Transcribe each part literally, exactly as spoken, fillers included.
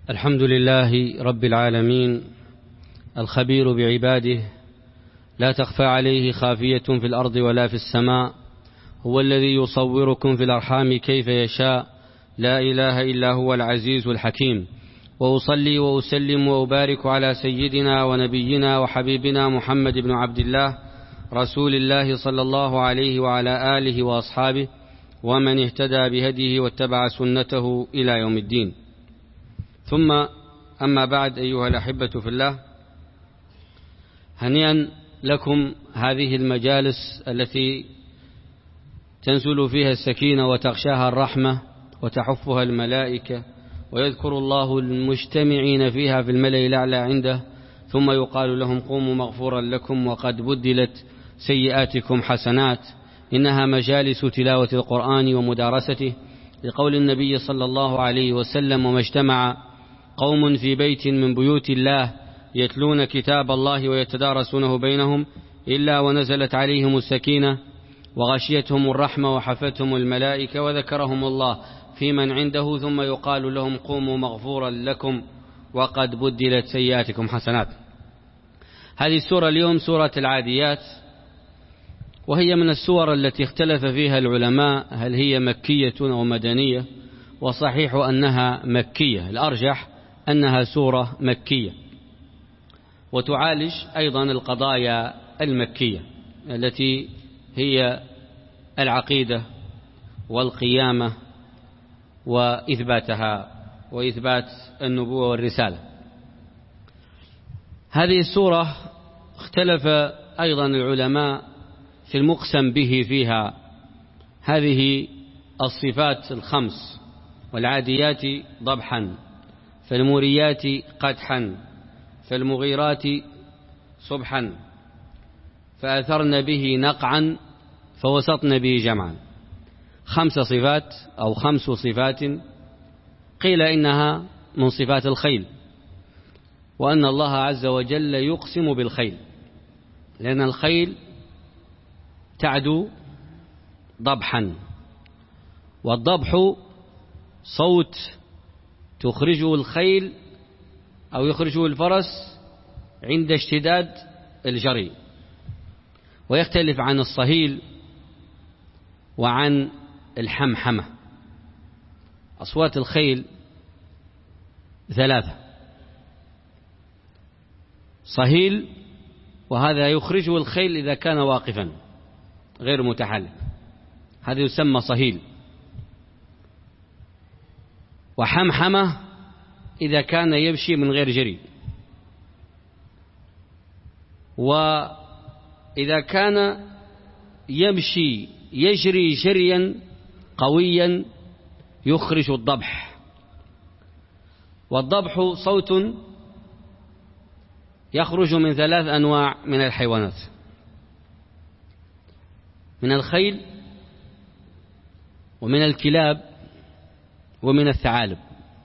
الحمد لله رب العالمين الخبير بعباده، لا تخفى عليه خافية في الأرض ولا في السماء. هو الذي يصوركم في الأرحام كيف يشاء، لا إله إلا هو العزيز الحكيم. وأصلي وأسلم وأبارك على سيدنا ونبينا وحبيبنا محمد بن عبد الله رسول الله صلى الله عليه وعلى آله وأصحابه ومن اهتدى بهديه واتبع سنته إلى يوم الدين. ثم أما بعد، أيها الأحبة في الله، هنيئا لكم هذه المجالس التي تنزل فيها السكينة وتغشاها الرحمة وتحفها الملائكة، ويذكر الله المجتمعين فيها في الملأ الأعلى عنده، ثم يقال لهم قوموا مغفورا لكم وقد بدلت سيئاتكم حسنات. إنها مجالس تلاوة القرآن ومدارسته، لقول النبي صلى الله عليه وسلم: وما اجتمع قوم في بيت من بيوت الله يتلون كتاب الله ويتدارسونه بينهم إلا ونزلت عليهم السكينة وغشيتهم الرحمة وحفتهم الملائكة وذكرهم الله في من عنده، ثم يقال لهم قوموا مغفورا لكم وقد بدلت سيئاتكم حسنات. هذه السورة اليوم سورة العاديات، وهي من السور التي اختلف فيها العلماء هل هي مكية أو مدنية، وصحيح أنها مكية، الأرجح أنها سورة مكية، وتعالج أيضا القضايا المكية التي هي العقيدة والقيامة وإثباتها وإثبات النبوة والرسالة. هذه السورة اختلف أيضا العلماء في المقسم به فيها. هذه الصفات الخمس: والعاديات ضبحا، فالموريات قدحا، فالمغيرات صبحا، فأثرن به نقعا، فوسطن به جمعا. خمس صفات أو خمس صفات، قيل إنها من صفات الخيل، وأن الله عز وجل يقسم بالخيل، لأن الخيل تعدو ضبحا، والضبح صوت تخرجه الخيل أو يخرجه الفرس عند اشتداد الجري، ويختلف عن الصهيل وعن الحمحمة. أصوات الخيل ثلاثة: صهيل، وهذا يخرجه الخيل إذا كان واقفا غير متحرك، هذا يسمى صهيل. وحمحمة إذا كان يمشي من غير جري. وإذا كان يمشي يجري جريا قويا يخرج الضبح. والضبح صوت يخرج من ثلاث أنواع من الحيوانات: من الخيل ومن الكلاب ومن الثعالب،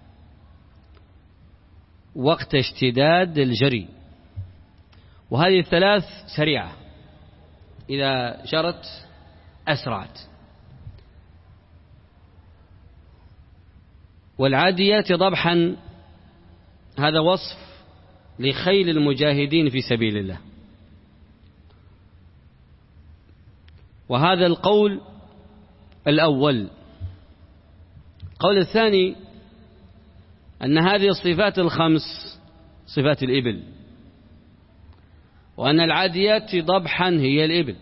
وقت اشتداد الجري. وهذه الثلاث سريعة، إذا جرت أسرعت. والعاديات ضبحا، هذا وصف لخيل المجاهدين في سبيل الله. وهذا القول الأول. القول الثاني أن هذه الصفات الخمس صفات الإبل، وأن العاديات ضبحا هي الإبل،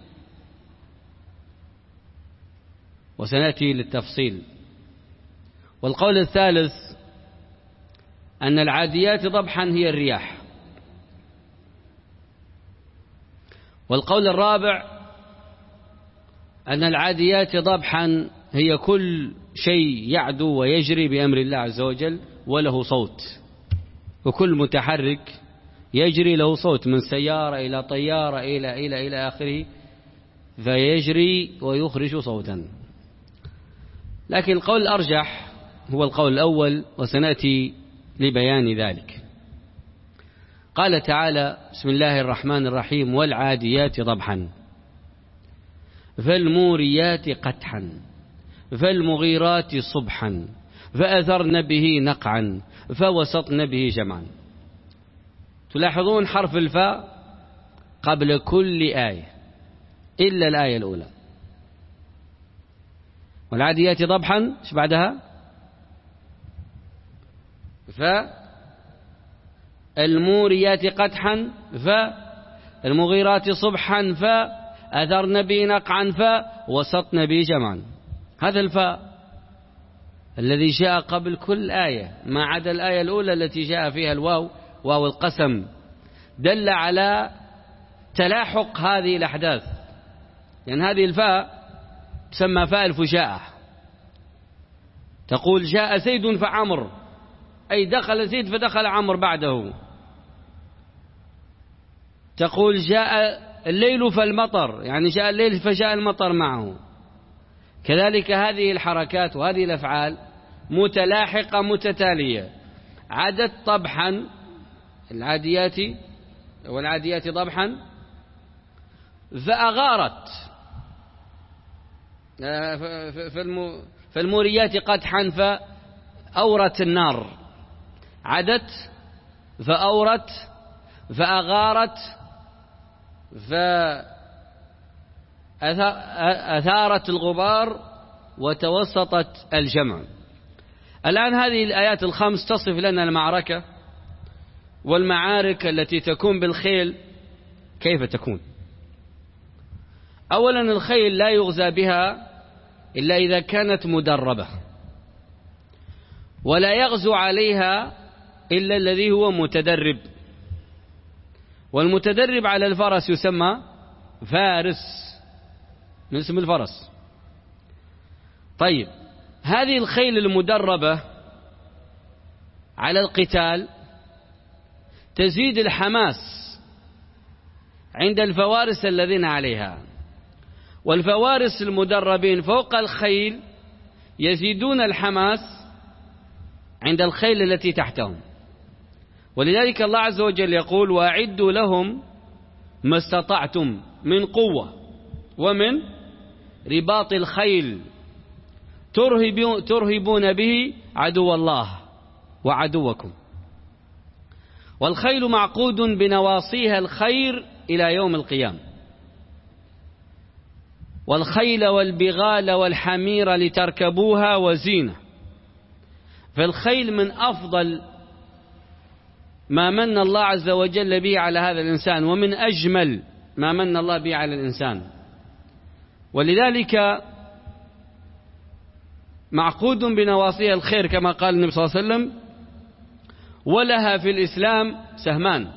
وسنأتي للتفصيل. والقول الثالث أن العاديات ضبحا هي الرياح. والقول الرابع أن العاديات ضبحا هي كل شيء يعدو ويجري بأمر الله عز وجل وله صوت، وكل متحرك يجري له صوت، من سيارة إلى طيارة إلى إلى إلى آخره، فيجري ويخرج صوتا. لكن القول الأرجح هو القول الأول، وسنأتي لبيان ذلك. قال تعالى: بسم الله الرحمن الرحيم: والعاديات ضبحا، فالموريات قدحا، فالمغيرات صبحا، فأثرن به نقعا فوسطن به جمعا. تلاحظون حرف الفاء قبل كل آية إلا الآية الأولى. والعاديات ضبحا ايش بعدها؟ فالموريات قدحا فالمغيرات صبحا فأثرن به نقعا فوسطن به جمعا. هذا الفاء الذي جاء قبل كل آية ما عدا الآية الأولى التي جاء فيها الواو واو القسم، دل على تلاحق هذه الأحداث. يعني هذه الفاء تسمى فاء الفجاءة. تقول جاء زيد فعمر، أي دخل زيد فدخل عمر بعده. تقول جاء الليل فالمطر، يعني جاء الليل فجاء المطر معه. كذلك هذه الحركات وهذه الأفعال متلاحقة متتالية. عدت طبحا العاديات والعاديات ضبحا فأغارت فالموريات قدحا فأورت النار. عدت فأورت فأغارت فأثارت الغبار وتوسطت الجمع. الآن هذه الآيات الخمس تصف لنا المعركة والمعارك التي تكون بالخيل كيف تكون. أولا الخيل لا يغزى بها إلا إذا كانت مدربة، ولا يغزو عليها إلا الذي هو متدرب. والمتدرب على الفرس يسمى فارس من اسم الفرس. طيب هذه الخيل المدربة على القتال تزيد الحماس عند الفوارس الذين عليها، والفوارس المدربين فوق الخيل يزيدون الحماس عند الخيل التي تحتهم. ولذلك الله عز وجل يقول وأعدوا لهم ما استطعتم من قوة ومن رباط الخيل ترهبون به عدو الله وعدوكم. والخيل معقود بنواصيها الخير إلى يوم القيامة. والخيل والبغال والحمير لتركبوها وزينة. فالخيل من أفضل ما من الله عز وجل به على هذا الإنسان، ومن أجمل ما من الله به على الإنسان. ولذلك معقود بنواصيها الخير كما قال النبي صلى الله عليه وسلم ولها في الإسلام سهمان.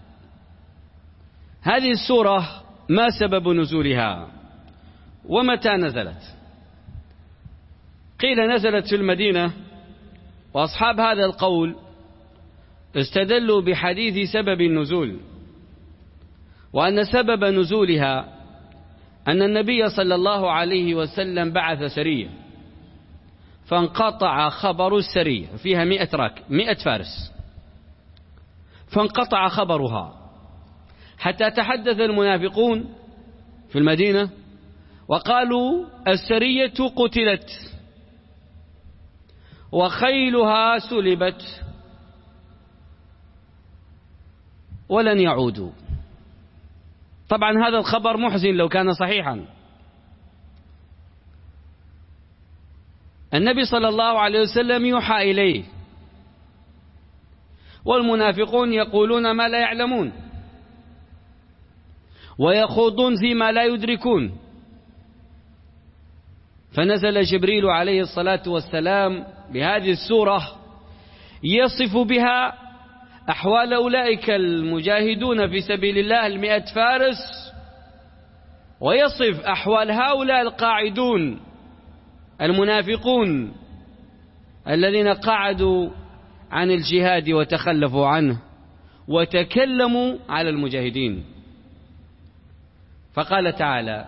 هذه السورة ما سبب نزولها ومتى نزلت؟ قيل نزلت في المدينة، وأصحاب هذا القول استدلوا بحديث سبب النزول، وأن سبب نزولها أن النبي صلى الله عليه وسلم بعث سرية فانقطع خبر السرية، فيها مئة راك مئة فارس، فانقطع خبرها حتى تحدث المنافقون في المدينة وقالوا السرية قتلت وخيلها سلبت ولن يعودوا. طبعا هذا الخبر محزن لو كان صحيحا. النبي صلى الله عليه وسلم يوحى إليه، والمنافقون يقولون ما لا يعلمون ويخوضون فيما لا يدركون. فنزل جبريل عليه الصلاة والسلام بهذه السورة يصف بها أحوال أولئك المجاهدون في سبيل الله المئة فارس، ويصف أحوال هؤلاء القاعدون المنافقون الذين قعدوا عن الجهاد وتخلفوا عنه وتكلموا على المجاهدين. فقال تعالى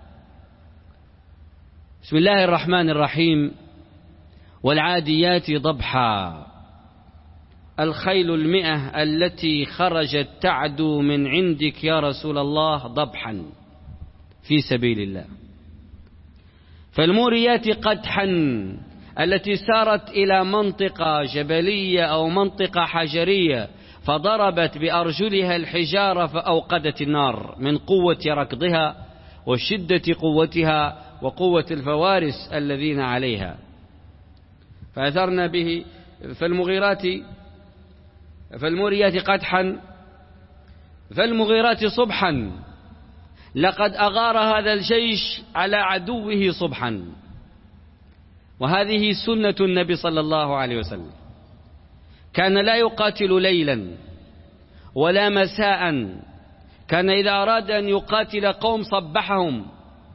بسم الله الرحمن الرحيم والعاديات ضبحا الخيل المئة التي خرجت تعدو من عندك يا رسول الله ضبحا في سبيل الله. فالموريات قدحا التي سارت إلى منطقة جبلية أو منطقة حجرية فضربت بأرجلها الحجارة فأوقدت النار من قوة ركضها وشدة قوتها وقوة الفوارس الذين عليها، فأثرن به فالمغيرات فالموريات قدحا فالمغيرات صبحا لقد أغار هذا الجيش على عدوه صبحا. وهذه سنة النبي صلى الله عليه وسلم، كان لا يقاتل ليلا ولا مساء، كان إذا أراد أن يقاتل قوم صبحهم،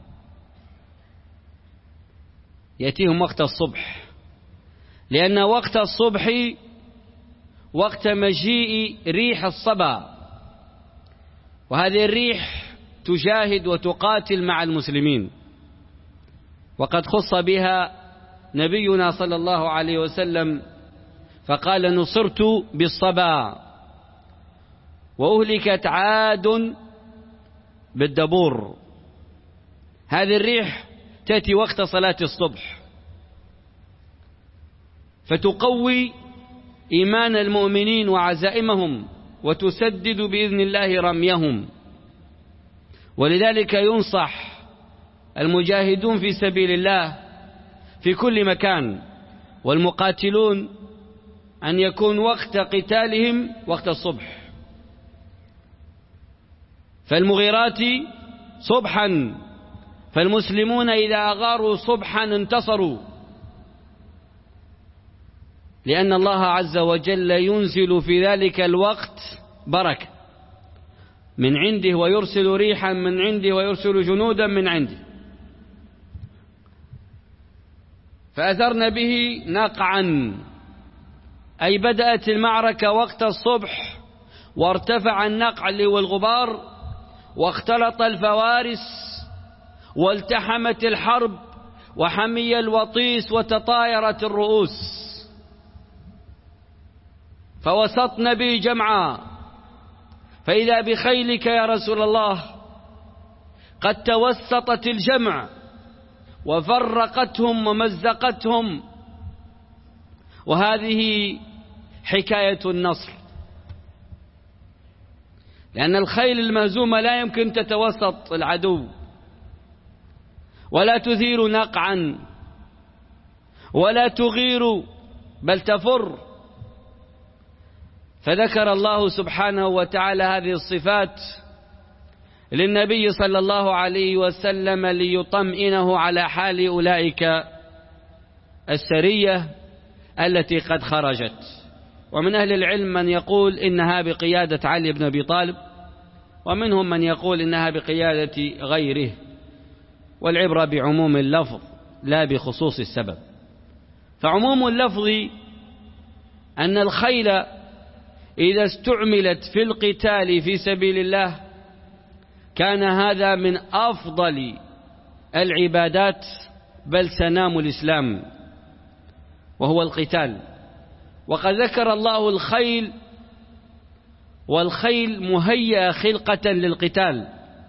يأتيهم وقت الصبح، لأن وقت الصبح وقت مجيء ريح الصبا، وهذه الريح تجاهد وتقاتل مع المسلمين، وقد خص بها نبينا صلى الله عليه وسلم فقال: نصرت بالصبا وأهلكت عاد بالدبور. هذه الريح تأتي وقت صلاة الصبح فتقوي إيمان المؤمنين وعزائمهم وتسدد بإذن الله رميهم. ولذلك ينصح المجاهدون في سبيل الله في كل مكان والمقاتلون أن يكون وقت قتالهم وقت الصبح. فالمغيرات صبحا، فالمسلمون إذا أغاروا صبحا انتصروا، لأن الله عز وجل ينزل في ذلك الوقت بركة من عنده، ويرسل ريحا من عنده، ويرسل جنودا من عنده. فأثرن به نقعا، أي بدأت المعركة وقت الصبح وارتفع النقع والغبار واختلط الفوارس والتحمت الحرب وحمي الوطيس وتطايرت الرؤوس، فوسطن به جمعا، فإذا بخيلك يا رسول الله قد توسطت الجمع وفرقتهم ومزقتهم. وهذه حكاية النصر، لأن الخيل المهزومة لا يمكن تتوسط العدو ولا تثير نقعا ولا تغير بل تفر. فذكر الله سبحانه وتعالى هذه الصفات للنبي صلى الله عليه وسلم ليطمئنه على حال أولئك السرية التي قد خرجت. ومن أهل العلم من يقول إنها بقيادة علي بن أبي طالب، ومنهم من يقول إنها بقيادة غيره، والعبرة بعموم اللفظ لا بخصوص السبب. فعموم اللفظ أن الخيل إذا استعملت في القتال في سبيل الله كان هذا من أفضل العبادات، بل سنام الإسلام، وهو القتال. وقد ذكر الله الخيل، والخيل مهيئة خلقة للقتال،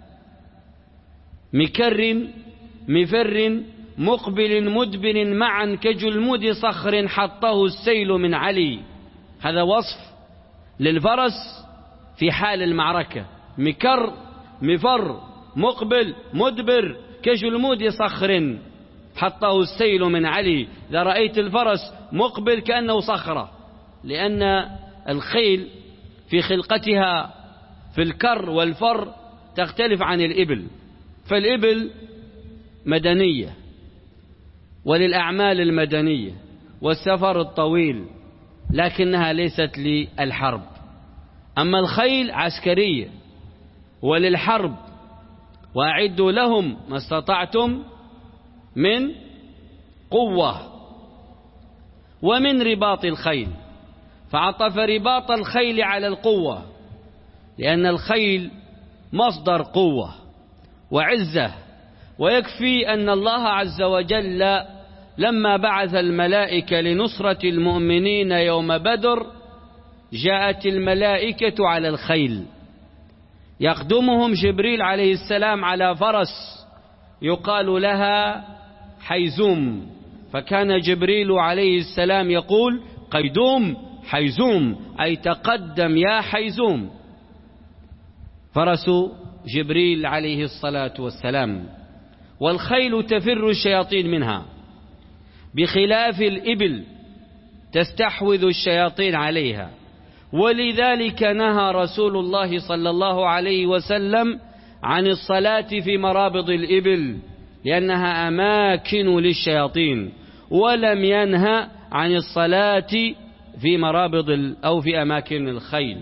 مكر مفر مقبل مدبر معا كجلمود صخر حطه السيل من علي. هذا وصف للفرس في حال المعركة، مكر مفر مقبل مدبر كجلمود صخر حطه السيل من علي. إذا رأيت الفرس مقبل كأنه صخرة، لأن الخيل في خلقتها في الكر والفر تختلف عن الإبل. فالإبل مدنية وللأعمال المدنية والسفر الطويل، لكنها ليست للحرب. أما الخيل عسكرية وللحرب، وأعدوا لهم ما استطعتم من قوة ومن رباط الخيل، فعطف رباط الخيل على القوة، لأن الخيل مصدر قوة وعزة. ويكفي أن الله عز وجل لما بعث الملائكة لنصرة المؤمنين يوم بدر جاءت الملائكة على الخيل، يقدمهم جبريل عليه السلام على فرس يقال لها حيزوم، فكان جبريل عليه السلام يقول: قيدوم حيزوم، أي تقدم يا حيزوم، فرس جبريل عليه الصلاة والسلام. والخيل تفر الشياطين منها، بخلاف الإبل تستحوذ الشياطين عليها. ولذلك نهى رسول الله صلى الله عليه وسلم عن الصلاة في مرابض الإبل، لأنها أماكن للشياطين، ولم ينهى عن الصلاة في مرابض أو في أماكن الخيل.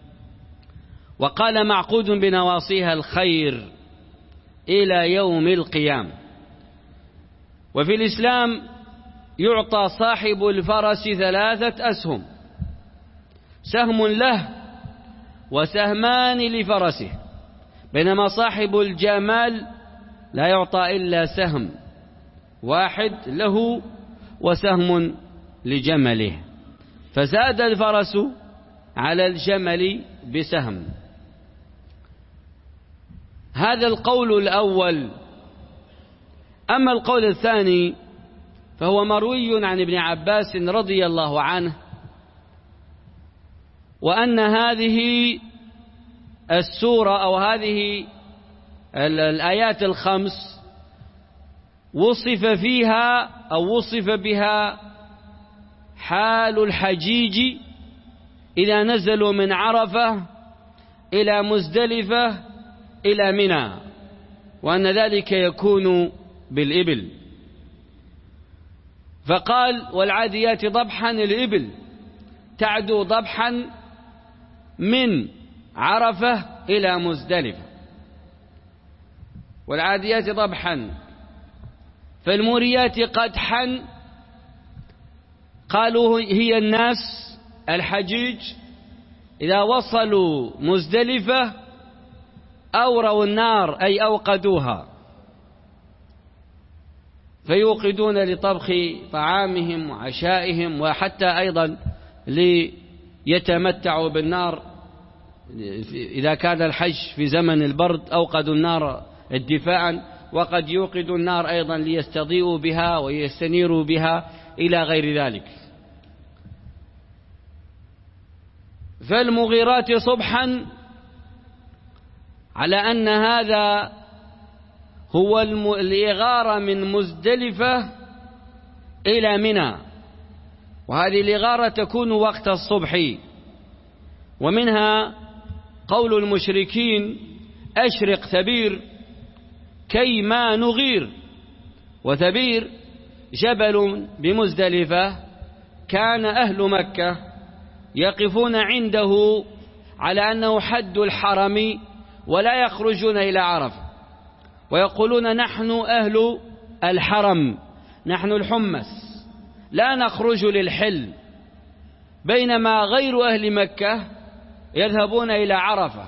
وقال معقود بنواصيها الخير إلى يوم القيامة. وفي الإسلام يعطى صاحب الفرس ثلاثة أسهم: سهم له وسهمان لفرسه، بينما صاحب الجمال لا يعطى إلا سهم واحد له وسهم لجمله، فزاد الفرس على الجمل بسهم. هذا القول الأول. أما القول الثاني فهو مروي عن ابن عباس رضي الله عنه، وأن هذه السورة أو هذه الآيات الخمس وصف فيها أو وصف بها حال الحجيج إذا نزلوا من عرفة إلى مزدلفة إلى منى، وأن ذلك يكون بالإبل. فقال: والعاديات ضبحا، الإبل تعدو ضبحا من عرفة إلى مزدلفة. والعاديات ضبحا، فالموريات قدحا، قالوا هي الناس الحجيج إذا وصلوا مزدلفة أوروا النار، أي أوقدوها، فيوقدون لطبخ طعامهم وعشائهم، وحتى أيضا ليتمتعوا بالنار. إذا كان الحج في زمن البرد أوقدوا النار ادفاعا، وقد يوقدوا النار أيضا ليستضيئوا بها ويستنيروا بها إلى غير ذلك. فالمغيرات صبحا، على أن هذا هو الإغارة من مزدلفة إلى منى، وهذه الإغارة تكون وقت الصبح. ومنها قول المشركين: أشرق ثبير كيما نغير. وثبير جبل بمزدلفة كان أهل مكة يقفون عنده على أنه حد الحرم ولا يخرجون إلى عرفة، ويقولون: نحن أهل الحرم، نحن الحمس، لا نخرج للحل، بينما غير أهل مكة يذهبون إلى عرفة.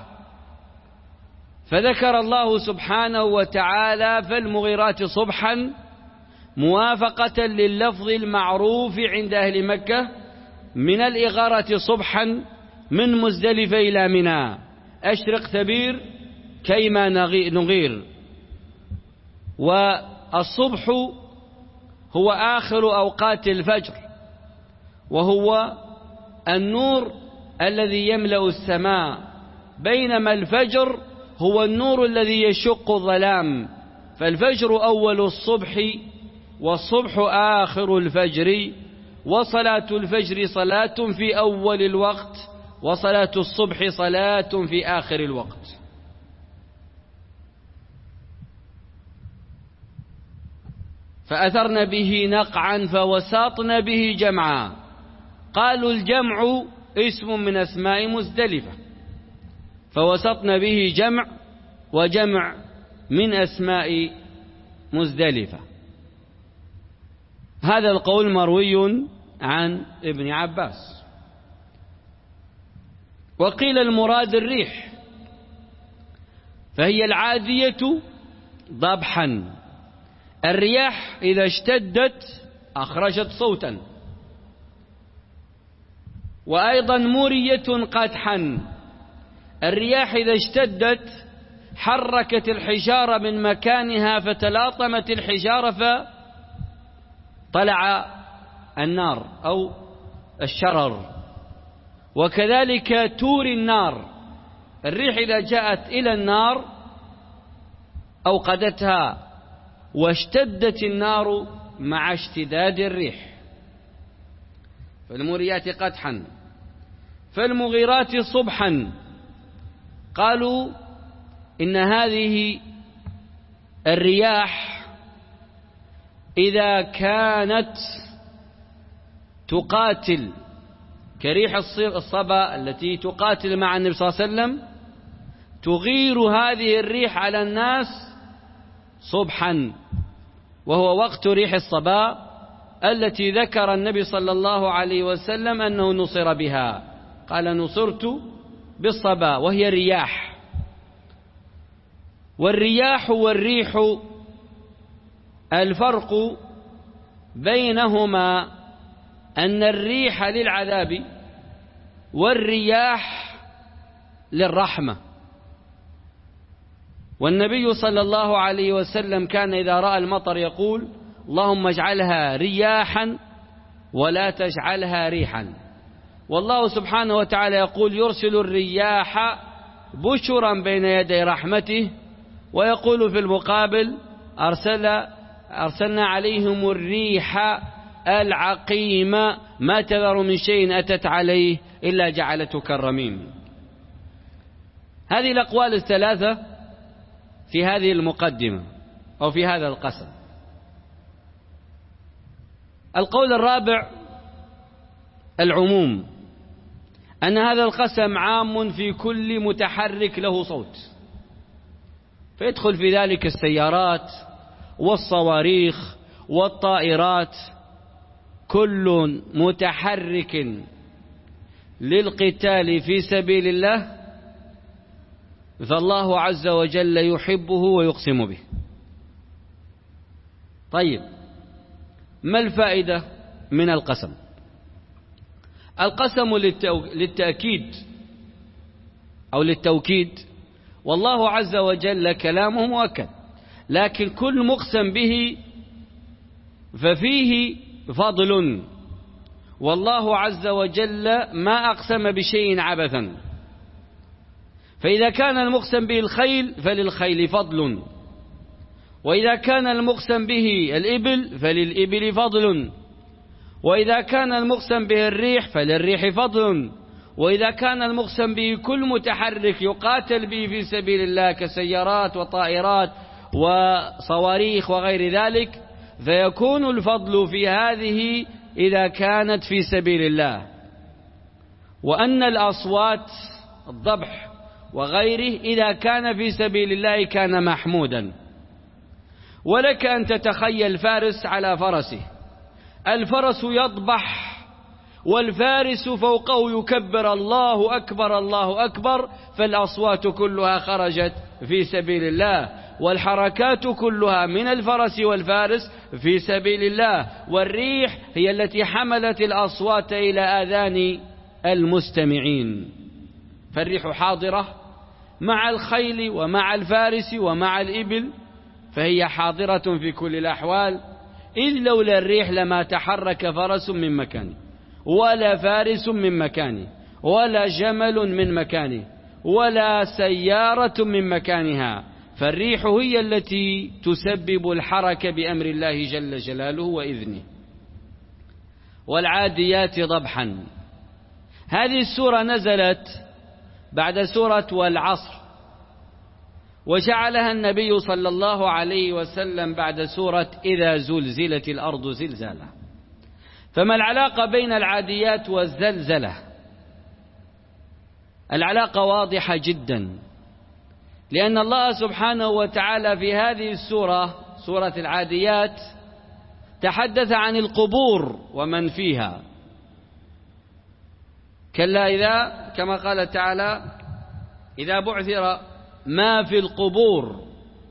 فذكر الله سبحانه وتعالى: فالمغيرات صبحا، موافقة لللفظ المعروف عند أهل مكة من الإغارة صبحا من مزدلفة إلى منى. أشرق ثبير كيما نغير. والصبح هو آخر أوقات الفجر، وهو النور الذي يملأ السماء، بينما الفجر هو النور الذي يشق الظلام. فالفجر أول الصبح، والصبح آخر الفجر، وصلاة الفجر صلاة في أول الوقت، وصلاة الصبح صلاة في آخر الوقت. فأثرن به نقعا فوساطن به جمعا. قالوا الجمع اسم من أسماء مزدلفة، فوسطن به جمع، وجمع من أسماء مزدلفة. هذا القول مروي عن ابن عباس. وقيل المراد الريح، فهي العادية ضبحا. الرياح إذا اشتدت أخرجت صوتا. وأيضا مرية قدحا، الرياح إذا اشتدت حركت الحجارة من مكانها، فتلاطمت الحجارة طلع النار أو الشرر، وكذلك تور النار، الريح إذا جاءت إلى النار أوقدتها واشتدت النار مع اشتداد الريح. فالموريات قدحا فالمغيرات صبحا. قالوا إن هذه الرياح إذا كانت تقاتل كريح الصبا التي تقاتل مع النبي صلى الله عليه وسلم، تغير هذه الريح على الناس صبحا، وهو وقت ريح الصبا التي ذكر النبي صلى الله عليه وسلم أنه نصر بها، قال نصرت بالصبا، وهي رياح. والرياح والريح الفرق بينهما أن الريح للعذاب والرياح للرحمة. والنبي صلى الله عليه وسلم كان إذا رأى المطر يقول اللهم اجعلها رياحا ولا تجعلها ريحا. والله سبحانه وتعالى يقول يرسل الرياح بشرا بين يدي رحمته، ويقول في المقابل أرسل أرسلنا عليهم الريح العقيم ما تذر من شيء أتت عليه إلا جعلته كالرميم. هذه الأقوال الثلاثة في هذه المقدمة أو في هذا القسم. القول الرابع العموم، أن هذا القسم عام في كل متحرك له صوت، فيدخل في ذلك السيارات والصواريخ والطائرات، كل متحرك للقتال في سبيل الله فالله عز وجل يحبه ويقسم به. طيب، ما الفائدة من القسم؟ القسم للتأكيد أو للتوكيد، والله عز وجل كلامه مؤكد، لكن كل مقسم به ففيه فضل، والله عز وجل ما أقسم بشيء عبثا. فإذا كان المقسم به الخيل فللخيل فضل، وإذا كان المقسم به الإبل فللإبل فضل، وإذا كان المقسم به الريح فللريح فضل، وإذا كان المقسم به كل متحرك يقاتل به في سبيل الله كسيارات وطائرات وصواريخ وغير ذلك فيكون الفضل في هذه إذا كانت في سبيل الله. وأن الأصوات الضبح وغيره إذا كان في سبيل الله كان محمودا. ولك أن تتخيل فارس على فرسه، الفرس يضبح والفارس فوقه يكبر الله أكبر الله أكبر، فالأصوات كلها خرجت في سبيل الله، والحركات كلها من الفرس والفارس في سبيل الله، والريح هي التي حملت الأصوات إلى آذان المستمعين. فالريح حاضرة مع الخيل ومع الفارس ومع الإبل، فهي حاضرة في كل الأحوال، إذ لولا الريح لما تحرك فرس من مكانه، ولا فارس من مكانه، ولا جمل من مكانه، ولا سيارة من مكانها. فالريح هي التي تسبب الحركة بأمر الله جل جلاله وإذنه. والعاديات ضبحا، هذه السورة نزلت بعد سورة والعصر، وجعلها النبي صلى الله عليه وسلم بعد سورة إذا زلزلت الأرض زلزالها. فما العلاقة بين العاديات والزلزلة؟ العلاقة واضحة جدا، لأن الله سبحانه وتعالى في هذه السورة سورة العاديات تحدث عن القبور ومن فيها. كلا إذا كما قال تعالى إذا بعثر ما في القبور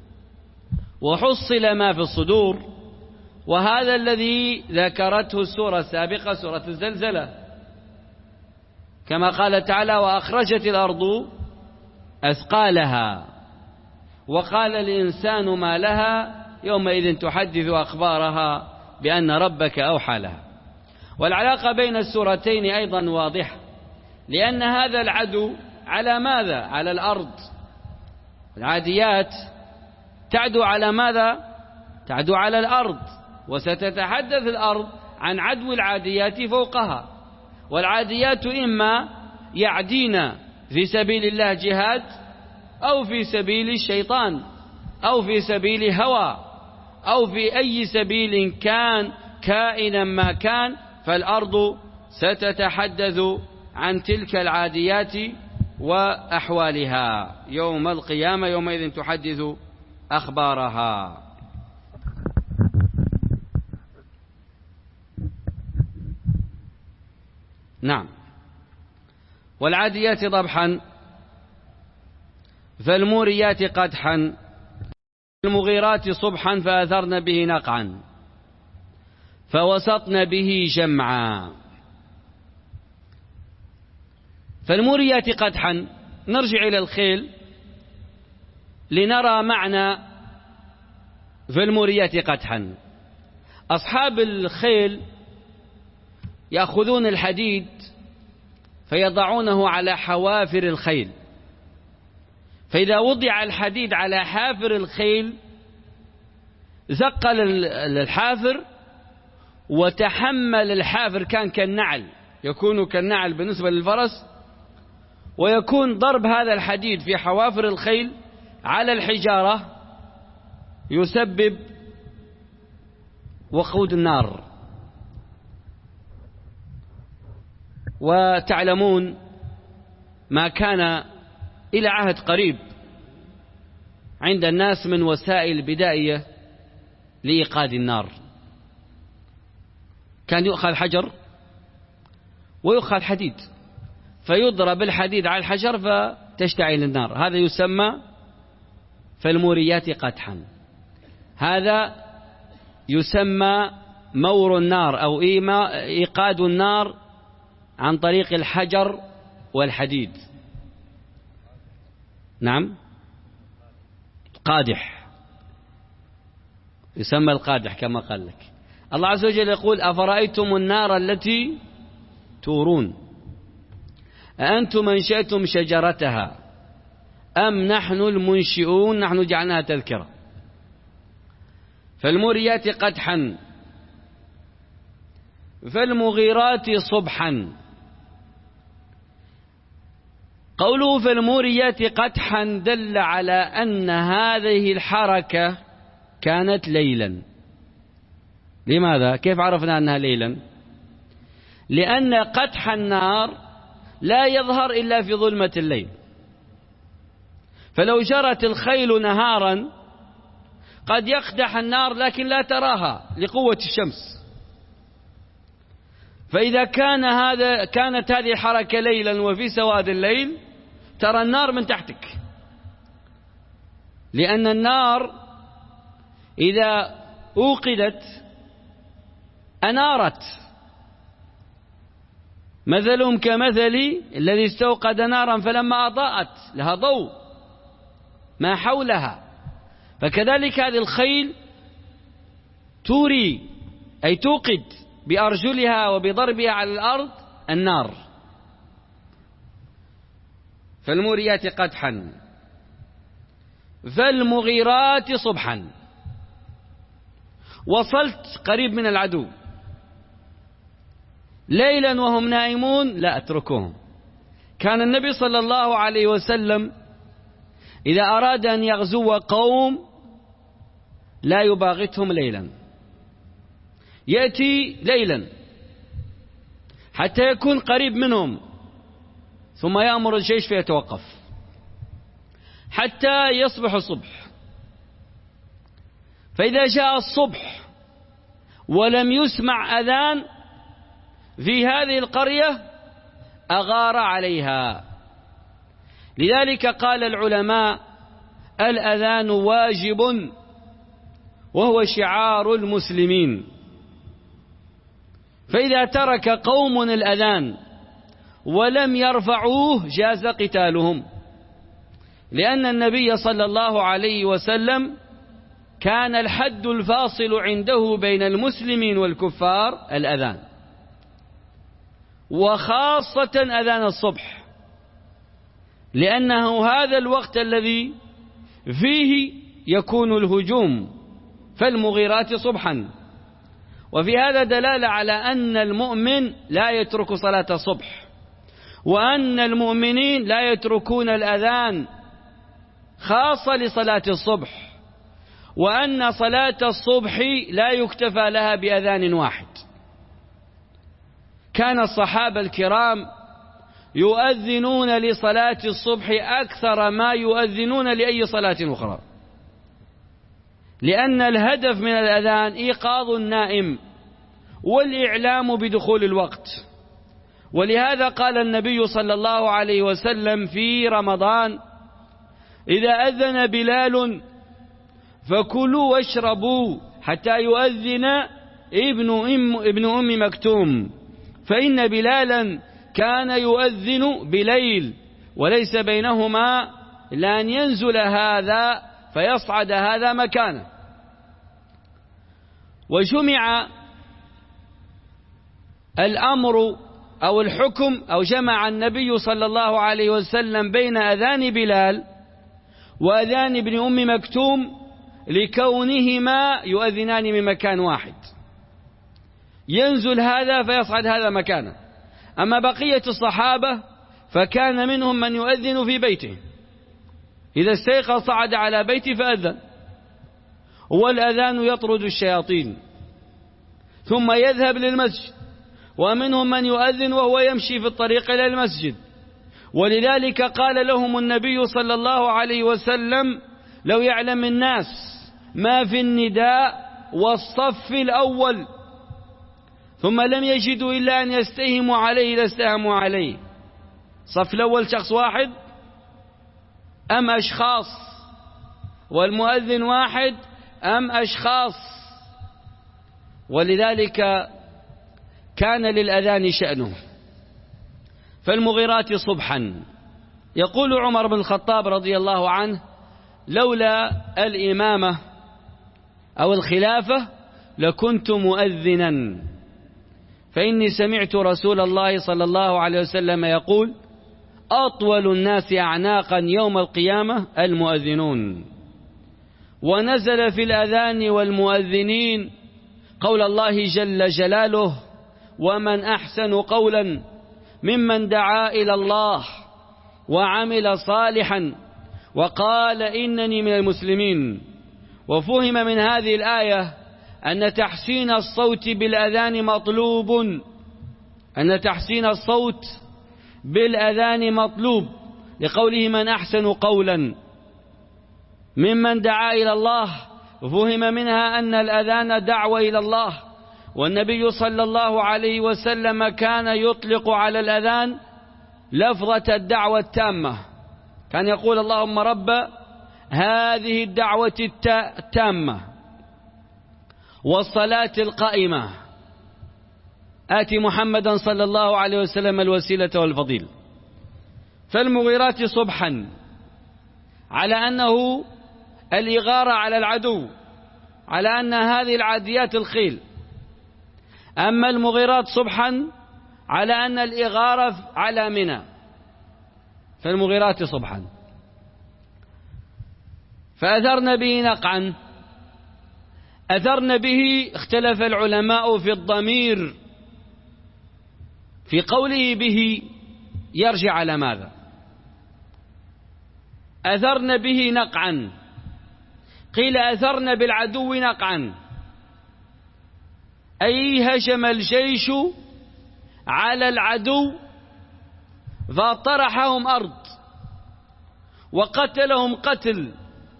وحصل ما في الصدور، وهذا الذي ذكرته السورة السابقة سورة الزلزلة، كما قال تعالى وأخرجت الأرض أثقالها وقال الإنسان ما لها يومئذ تحدث أخبارها بأن ربك أوحى لها. والعلاقة بين السورتين أيضا واضحة، لأن هذا العدو على ماذا؟ على الأرض. العاديات تعدو على ماذا؟ تعدو على الأرض، وستتحدث الأرض عن عدو العاديات فوقها. والعاديات إما يعدين في سبيل الله جهاد، أو في سبيل الشيطان، أو في سبيل هوى، أو في أي سبيل كان كائنا ما كان، فالأرض ستتحدث عن تلك العاديات وأحوالها يوم القيامة، يومئذ تحدث أخبارها. نعم. والعاديات ضبحا فالموريات قدحا فالمغيرات صبحا فأثرن به نقعا فوسطن به جمعا. فالموريات قدحا، نرجع إلى الخيل لنرى معنى فالموريات قدحا. أصحاب الخيل يأخذون الحديد فيضعونه على حوافر الخيل، فإذا وضع الحديد على حافر الخيل ثقل الحافر وتحمل الحافر، كان كالنعل، يكون كالنعل بالنسبة للفرس، ويكون ضرب هذا الحديد في حوافر الخيل على الحجارة يسبب وقود النار. وتعلمون ما كان إلى عهد قريب عند الناس من وسائل بدائية لإيقاد النار. كان يؤخذ حجر ويؤخذ حديد فيضرب الحديد على الحجر فتشتعل النار، هذا يسمى فالموريات قدحا. هذا يسمى مور النار أو إيقاد النار عن طريق الحجر والحديد. نعم، قادح، يسمى القادح كما قال لك. الله عز وجل يقول أفرأيتم النار التي تورون أأنتم أنشأتم شجرتها أم نحن المنشئون نحن جعلناها تذكرة. فالموريات قدحا فالمغيرات صبحا. قوله فالموريات قدحا دل على أن هذه الحركة كانت ليلا. لماذا؟ كيف عرفنا أنها ليلا؟ لأن قدح النار لا يظهر إلا في ظلمة الليل، فلو جرت الخيل نهارا قد يقدح النار لكن لا تراها لقوة الشمس. فإذا كان هذا كانت هذه الحركة ليلا وفي سواد الليل ترى النار من تحتك، لأن النار إذا أوقدت أنارت. مثلهم كمثل الذي استوقد نارا فلما أضاءت لها ضوء ما حولها. فكذلك هذه الخيل توري أي توقد بأرجلها وبضربها على الأرض النار. فالموريات قدحا فالمغيرات صبحا. وصلت قريب من العدو ليلا وهم نائمون لا أتركهم. كان النبي صلى الله عليه وسلم إذا أراد أن يغزو قوم لا يباغتهم ليلا، يأتي ليلا حتى يكون قريب منهم ثم يأمر الجيش فيتوقف حتى يصبح الصبح. فإذا جاء الصبح ولم يسمع أذان في هذه القرية أغار عليها. لذلك قال العلماء الأذان واجب وهو شعار المسلمين، فإذا ترك قوم الأذان ولم يرفعوه جاز قتالهم، لأن النبي صلى الله عليه وسلم كان الحد الفاصل عنده بين المسلمين والكفار الأذان، وخاصة أذان الصبح، لأنه هذا الوقت الذي فيه يكون الهجوم، فالمغيرات صبحا. وفي هذا دلالة على أن المؤمن لا يترك صلاة الصبح، وأن المؤمنين لا يتركون الأذان خاصة لصلاة الصبح، وأن صلاة الصبح لا يكتفى لها بأذان واحد. كان الصحابة الكرام يؤذنون لصلاة الصبح أكثر ما يؤذنون لأي صلاة أخرى، لأن الهدف من الأذان إيقاظ النائم والإعلام بدخول الوقت. ولهذا قال النبي صلى الله عليه وسلم في رمضان: إذا أذن بلال فكلوا واشربوا حتى يؤذن ابن أم, ابن أم مكتوم، فإن بلالا كان يؤذن بليل وليس بينهما لأن ينزل هذا فيصعد هذا مكانه. وجمع الأمر أو الحكم أو جمع النبي صلى الله عليه وسلم بين أذان بلال وأذان ابن أم مكتوم لكونهما يؤذنان من مكان واحد، ينزل هذا فيصعد هذا مكانه. أما بقية الصحابة فكان منهم من يؤذن في بيته، إذا استيقظ صعد على بيته فأذن، والأذان يطرد الشياطين ثم يذهب للمسجد، ومنهم من يؤذن وهو يمشي في الطريق إلى المسجد. ولذلك قال لهم النبي صلى الله عليه وسلم: لو يعلم الناس ما في النداء والصف الأول ثم لم يجدوا إلا أن يستهموا عليه لاستهموا عليه. صف الأول شخص واحد أم أشخاص؟ والمؤذن واحد أم أشخاص؟ ولذلك كان للأذان شأنه. فالمغيرات صبحا، يقول عمر بن الخطاب رضي الله عنه: لولا الإمامة أو الخلافة لكنت مؤذنا، فإني سمعت رسول الله صلى الله عليه وسلم يقول: أطول الناس أعناقا يوم القيامة المؤذنون. ونزل في الأذان والمؤذنين قول الله جل جلاله: ومن أحسن قولا ممن دعا إلى الله وعمل صالحا وقال إنني من المسلمين. وفهم من هذه الآية أن تحسين الصوت بالأذان مطلوب، أن تحسين الصوت بالأذان مطلوب، لقوله من أحسن قولا ممن دعا إلى الله. فهم منها أن الأذان دعوة إلى الله، والنبي صلى الله عليه وسلم كان يطلق على الأذان لفظة الدعوة التامة، كان يقول: اللهم رب هذه الدعوة التامة والصلاة القائمة آتي محمدا صلى الله عليه وسلم الوسيلة والفضيل. فالمغيرات صبحا على أنه الإغارة على العدو، على أن هذه العاديات الخيل. أما المغيرات صبحا على أن الإغارة على منى. فالمغيرات صبحا. فأثرن به نقعا. أثرن به اختلف العلماء في الضمير في قوله به يرجع على ماذا؟ أثرن به نقعا، قيل أثرن بالعدو نقعا، أي هجم الجيش على العدو فطرحهم أرض وقتلهم قتل،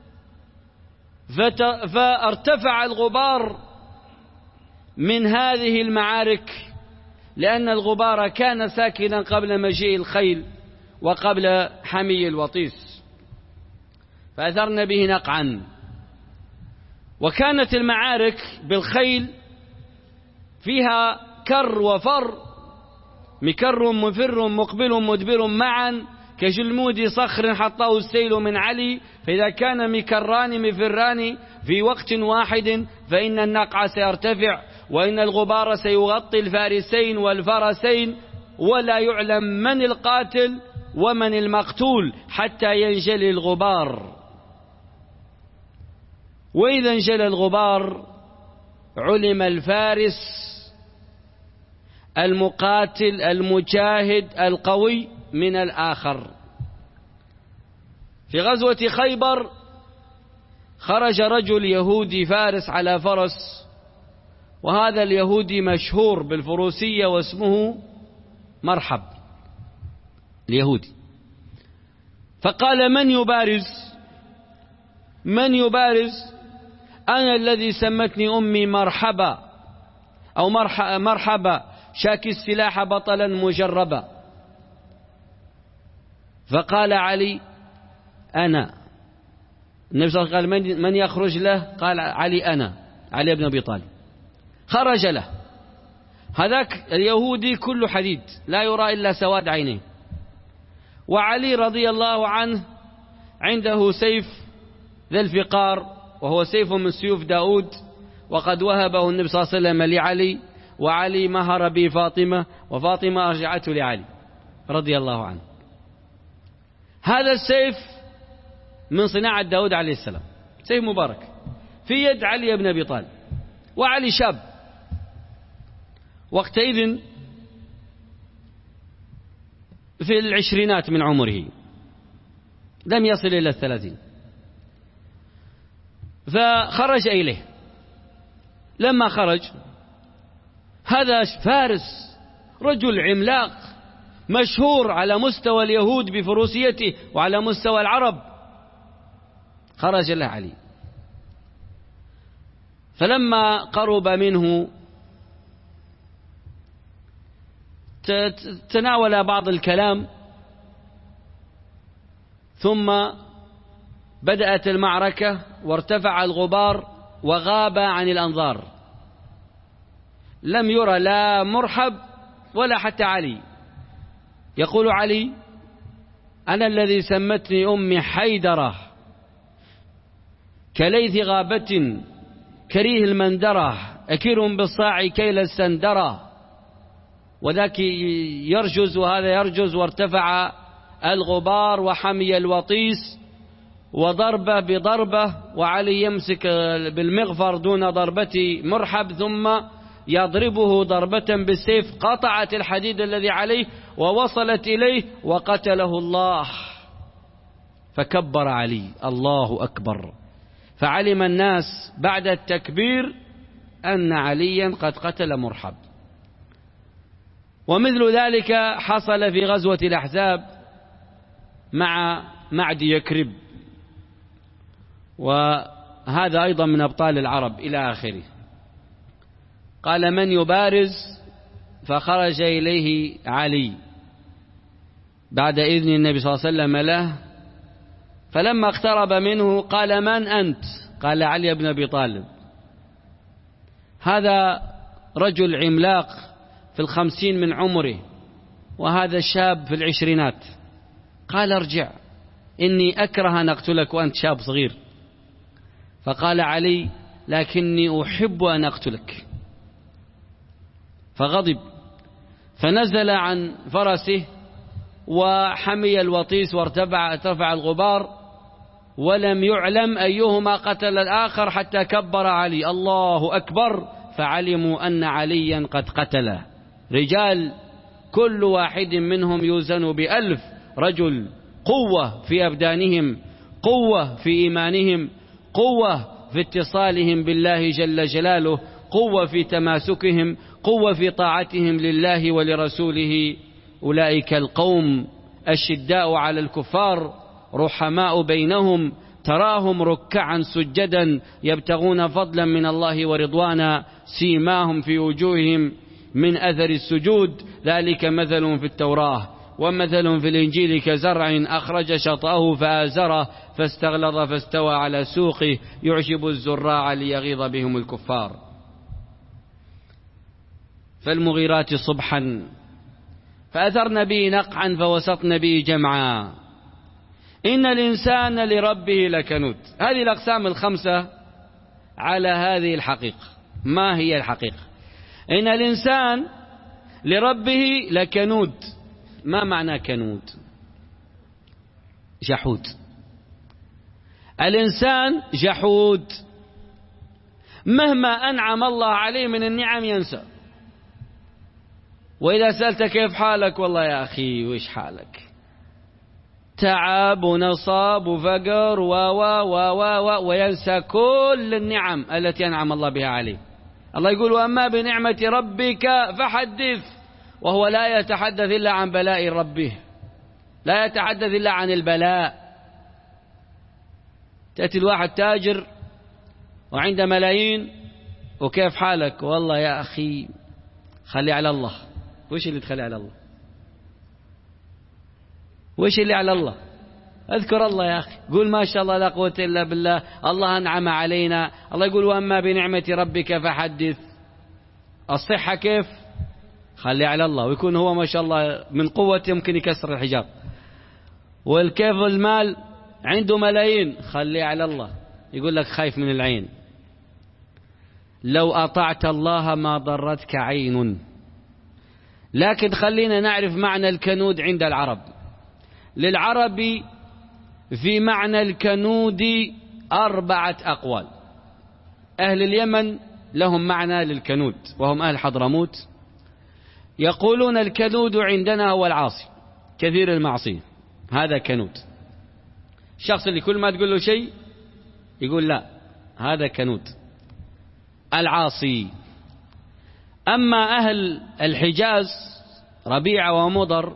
فارتفع الغبار من هذه المعارك، لأن الغبار كان ساكنا قبل مجيء الخيل وقبل حمي الوطيس. فأثرن به نقعا. وكانت المعارك بالخيل فيها كر وفر، مكر مفر مقبل مدبر معا، كجلمود صخر حطه السيل من علي، فإذا كان مكران مفران في وقت واحد فإن النقع سيرتفع، وإن الغبار سيغطي الفارسين والفرسين، ولا يعلم من القاتل ومن المقتول حتى ينجلي الغبار. وإذا انجلى الغبار علم الفارس المقاتل المجاهد القوي من الآخر. في غزوة خيبر خرج رجل يهودي فارس على فرس، وهذا اليهودي مشهور بالفروسية واسمه مرحب اليهودي. فقال: من يبارز من يبارز أنا الذي سمتني أمي مرحبا أو مرحبا شاكي السلاح بطلا مجربا. فقال علي: أنا. النبي صلى الله عليه وسلم قال: من يخرج له؟ قال: علي أنا، علي بن أبي طالب. خرج له هذاك اليهودي كله حديد لا يرى إلا سواد عينيه، وعلي رضي الله عنه عنده سيف ذا الفقار، وهو سيف من سيوف داود، وقد وهبه النبي صلى الله عليه وسلم لعلي، وعلي مهر به فاطمة، وفاطمة أرجعته لعلي رضي الله عنه. هذا السيف من صناعة داود عليه السلام، سيف مبارك في يد علي بن أبي طالب، وعلي شاب وقتئذ في العشرينات من عمره، لم يصل إلى الثلاثين. فخرج إليه. لما خرج هذا فارس رجل عملاق مشهور على مستوى اليهود بفروسيته وعلى مستوى العرب، خرج له علي. فلما قرب منه تناول بعض الكلام، ثم بدأت المعركة وارتفع الغبار وغاب عن الأنظار، لم يرى لا مرحب ولا حتى علي. يقول علي: أنا الذي سمتني أمي حيدرة كليث غابة كريه المندرة أكير بالصاع كيل السندرة. وذاك يرجز وهذا يرجز، وارتفع الغبار وحمي الوطيس، وضربة بضربة، وعلي يمسك بالمغفر دون ضربة مرحب، ثم يضربه ضربة بالسيف قطعت الحديد الذي عليه ووصلت إليه وقتله الله. فكبر علي: الله أكبر. فعلم الناس بعد التكبير أن عليا قد قتل مرحب. ومثل ذلك حصل في غزوة الأحزاب مع معد يكرب، وهذا أيضا من أبطال العرب إلى آخره. قال: من يبارز؟ فخرج إليه علي بعد إذن النبي صلى الله عليه وسلم له. فلما اقترب منه قال: من أنت؟ قال: علي بن أبي طالب. هذا رجل عملاق في الخمسين من عمره، وهذا الشاب في العشرينات. قال: ارجع، إني أكره أن أقتلك وأنت شاب صغير. فقال علي: لكني أحب أن أقتلك. فغضب، فنزل عن فرسه وحمي الوطيس وارتفع ارتفع الغبار، ولم يعلم أيهما قتل الآخر حتى كبر علي: الله أكبر. فعلموا أن عليا قد قتله. رجال كل واحد منهم يوزن بألف رجل، قوة في أبدانهم، قوة في إيمانهم، قوة في اتصالهم بالله جل جلاله، قوة في تماسكهم، قوة في طاعتهم لله ولرسوله. أولئك القوم الشداء على الكفار رحماء بينهم، تراهم ركعا سجدا يبتغون فضلا من الله ورضوانا، سيماهم في وجوههم من أثر السجود، ذلك مثل في التوراة ومثل في الإنجيل كزرع أخرج شطأه فآزره فاستغلظ فاستوى على سوقه يعجب الزراع ليغيظ بهم الكفار. فالمغيرات صبحا فأثرن به نقعا فوسطن به جمعا إن الإنسان لربه لكنود. هذه الأقسام الخمسة على هذه الحقيقة. ما هي الحقيقة؟ إن الإنسان لربه لكنود. ما معنى كنود؟ جحود. الإنسان جحود، مهما أنعم الله عليه من النعم ينسى. وإذا سألت كيف حالك، والله يا أخي وإيش حالك، تعب ونصاب وفقر و و و و وينسى كل النعم التي أنعم الله بها عليه. الله يقول وأما بنعمة ربك فحدث، وهو لا يتحدث إلا عن بلاء ربه، لا يتحدث إلا عن البلاء. تأتي الواحد تاجر وعنده ملايين، وكيف حالك، والله يا أخي خلي على الله. وش اللي تخلي على الله؟ وش اللي على الله؟ اذكر الله يا أخي، قول ما شاء الله لا قوة إلا بالله، الله أنعم علينا. الله يقول وأما بنعمة ربك فحدث. الصحة كيف؟ خلي على الله، ويكون هو ما شاء الله من قوة يمكن يكسر الحجاب. والكيف المال، عنده ملايين، خلي على الله، يقول لك خايف من العين. لو أطعت الله ما ضرتك عين. لكن خلينا نعرف معنى الكنود عند العرب. للعرب في معنى الكنود أربعة أقوال. أهل اليمن لهم معنى للكنود، وهم أهل حضرموت. يقولون الكنود عندنا هو العاصي كثير المعصية، هذا كنود. الشخص اللي كل ما تقول له شيء يقول لا، هذا كنود العاصي. أما أهل الحجاز ربيعة ومضر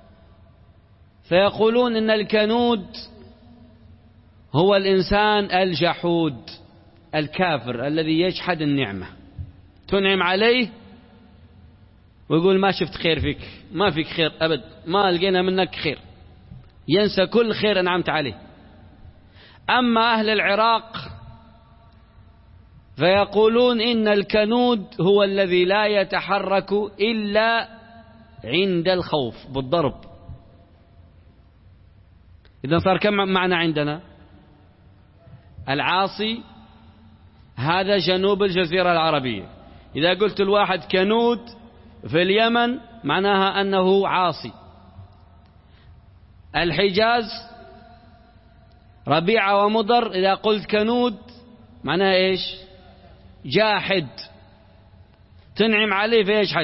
فيقولون إن الكنود هو الإنسان الجحود الكافر الذي يجحد النعمة، تنعم عليه ويقول ما شفت خير فيك، ما فيك خير أبد، ما لقينا منك خير، ينسى كل خير أنعمت عليه. أما أهل العراق فيقولون إن الكنود هو الذي لا يتحرك إلا عند الخوف بالضرب. إذا صار كم معنى عندنا؟ العاصي هذا جنوب الجزيرة العربية. إذا قلت الواحد كنود في اليمن معناها أنه عاصي. الحجاز ربيعة ومضر إذا قلت كنود معناها إيش؟ جاحد، تنعم عليه فيجحد،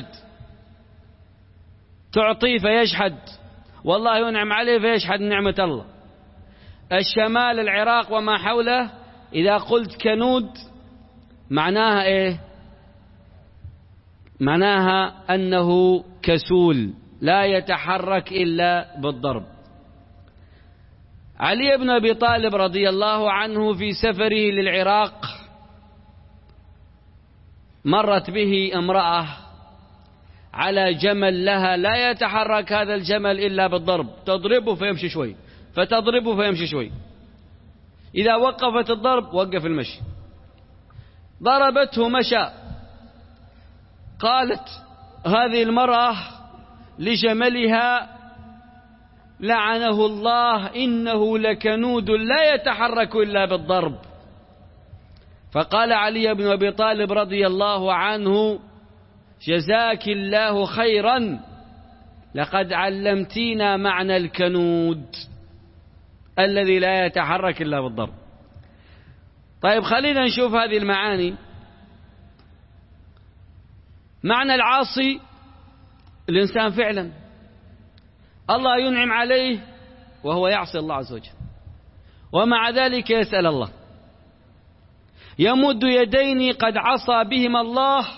تعطيه فيجحد، والله ينعم عليه فيجحد نعمة الله. الشمال العراق وما حوله إذا قلت كنود معناها إيه؟ معناها أنه كسول لا يتحرك إلا بالضرب. علي بن أبي طالب رضي الله عنه في سفره للعراق مرت به امرأة على جمل لها لا يتحرك هذا الجمل إلا بالضرب، تضربه فيمشي شوي، فتضربه فيمشي شوي، إذا وقفت الضرب وقف المشي، ضربته مشى. قالت هذه المرأة لجملها لعنه الله إنه لكنود لا يتحرك إلا بالضرب. فقال علي بن أبي طالب رضي الله عنه جزاك الله خيرا لقد علمتينا معنى الكنود الذي لا يتحرك إلا بالضرب. طيب خلينا نشوف هذه المعاني. معنى العاصي الإنسان فعلا الله ينعم عليه وهو يعصي الله عز وجل، ومع ذلك يسأل الله، يمد يدين قد عصى بهما الله،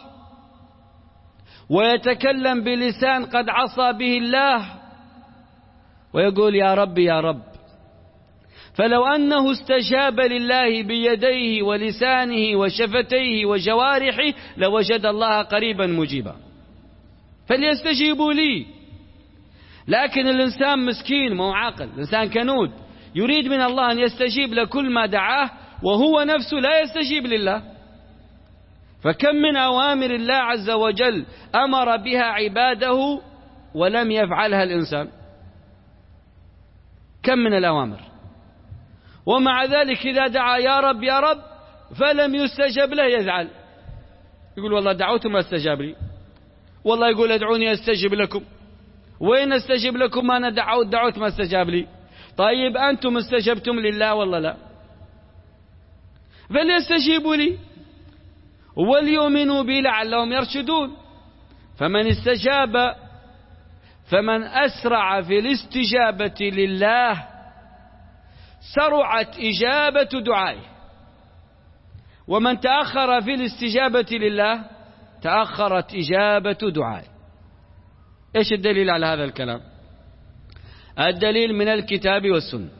ويتكلم بلسان قد عصى به الله، ويقول يا رب يا رب. فلو أنه استجاب لله بيديه ولسانه وشفتيه وجوارحه لوجد الله قريبا مجيبا، فليستجيبوا لي. لكن الإنسان مسكين مو عاقل، الإنسان كنود، يريد من الله أن يستجيب لكل ما دعاه وهو نفسه لا يستجيب لله. فكم من أوامر الله عز وجل أمر بها عباده ولم يفعلها الإنسان؟ كم من الأوامر، ومع ذلك إذا دعا يا رب يا رب فلم يستجب له يزعل، يقول والله دعوت ما استجاب لي، والله يقول ادعوني استجب لكم، وين استجب لكم ما أنا دعوت دعوت ما استجاب لي. طيب أنتم استجبتم لله والله لا؟ فليستجيبوا لي وليؤمنوا بي لعلهم يرشدون. فمن استجاب فمن أسرع في الاستجابة لله سرعت إجابة دعائه، ومن تأخر في الاستجابة لله تأخرت إجابة دعائه. إيش الدليل على هذا الكلام؟ الدليل من الكتاب والسنة.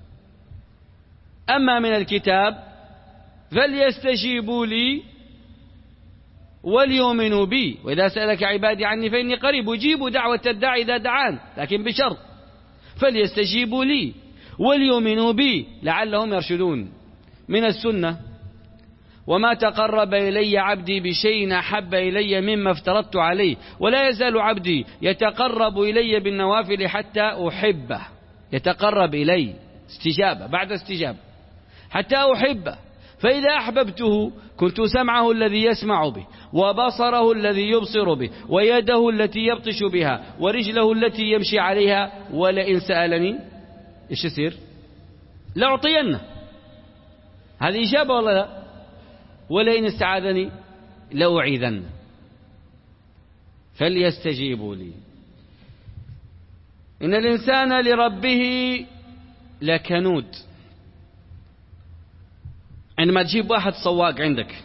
أما من الكتاب فليستجيبوا لي وليؤمنوا بي، وإذا سألك عبادي عني فإني قريب أجيب دعوة الداعي إذا دعان، لكن بشرط فليستجيبوا لي وليؤمنوا بي لعلهم يرشدون. من السنة وما تقرب إلي عبدي بشيء أحب إلي مما افترضت عليه، ولا يزال عبدي يتقرب إلي بالنوافل حتى أحبه. يتقرب إلي استجابة بعد استجابة حتى أحبه، فإذا أحببته كنت سمعه الذي يسمع به، وبصره الذي يبصر به، ويده التي يبطش بها، ورجله التي يمشي عليها، ولئن سألني إيش يصير؟ لأعطينه. هذه إجابة ولا لا؟ ولئن استعاذني لأعيذنه. فليستجيبوا لي. إن الإنسان لربه لكنود. عندما تجيب واحد سواق عندك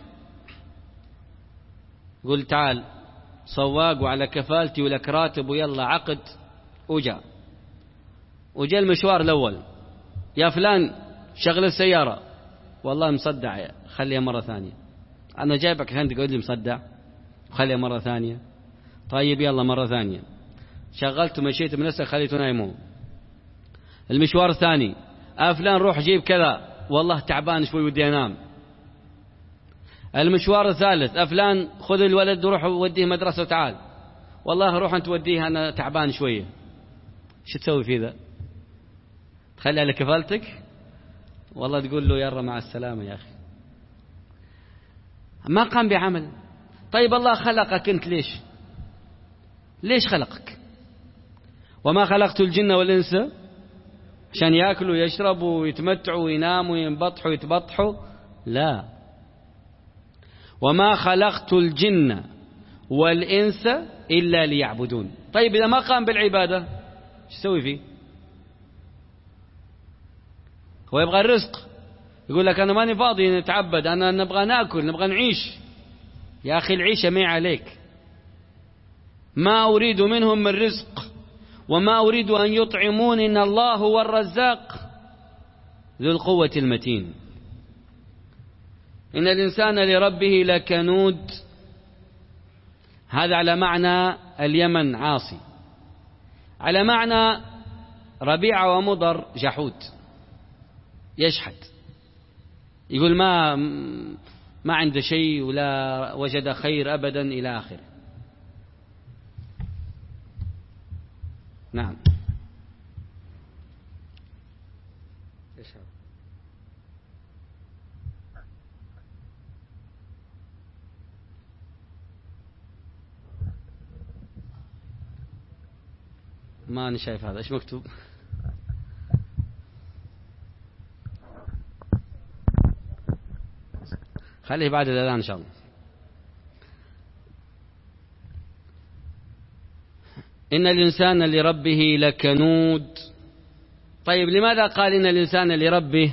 قل تعال سواق وعلى كفالتي ولك راتب ويلا عقد، وجاء وجاء المشوار الأول، يا فلان شغل السيارة، والله مصدع خليها مرة ثانية، أنا جايبك عشان تقول لي مصدع خليها مرة ثانية، طيب يلا مرة ثانية، شغلت ومشيت من نفسك خليته نايمون. المشوار الثاني، آه فلان روح جيب كذا، والله تعبان شوي ودي أنام. المشوار الثالث، أفلان خذ الولد وروح وديه مدرسة وتعال، والله روح أنت وديه أنا تعبان شوية. شو تسوي في ذا؟ تخلي على كفالتك؟ والله تقول له يلا مع السلامة يا أخي، ما قام بعمل. طيب الله خلقك أنت ليش؟ ليش خلقك؟ وما خلقت الجن والإنس عشان يأكلوا ويشربوا ويتمتعوا ويناموا وينبطحوا ويتبطحوا؟ لا، وما خلقت الجن والإنس إلا ليعبدون. طيب إذا ما قام بالعبادة ايش يسوي فيه؟ هو يبغى الرزق، يقول لك أنا ماني فاضي نتعبد، أنا نبغى نأكل نبغى نعيش. يا أخي العيشة معي عليك، ما أريد منهم من رزق وما أريد أن يطعمون، إن الله هو الرزاق ذو القوة المتين. إن الإنسان لربه لكنود، هذا على معنى اليمن عاصي، على معنى ربيعة ومضر جحود يشحت، يقول ما ما عنده شيء ولا وجد خير أبدا إلى آخره. نعم. ما أنا شايف هذا، إيش مكتوب؟ خليه بعد الأذان إن شاء الله. إن الإنسان لربه لكنود. طيب لماذا قال إن الإنسان لربه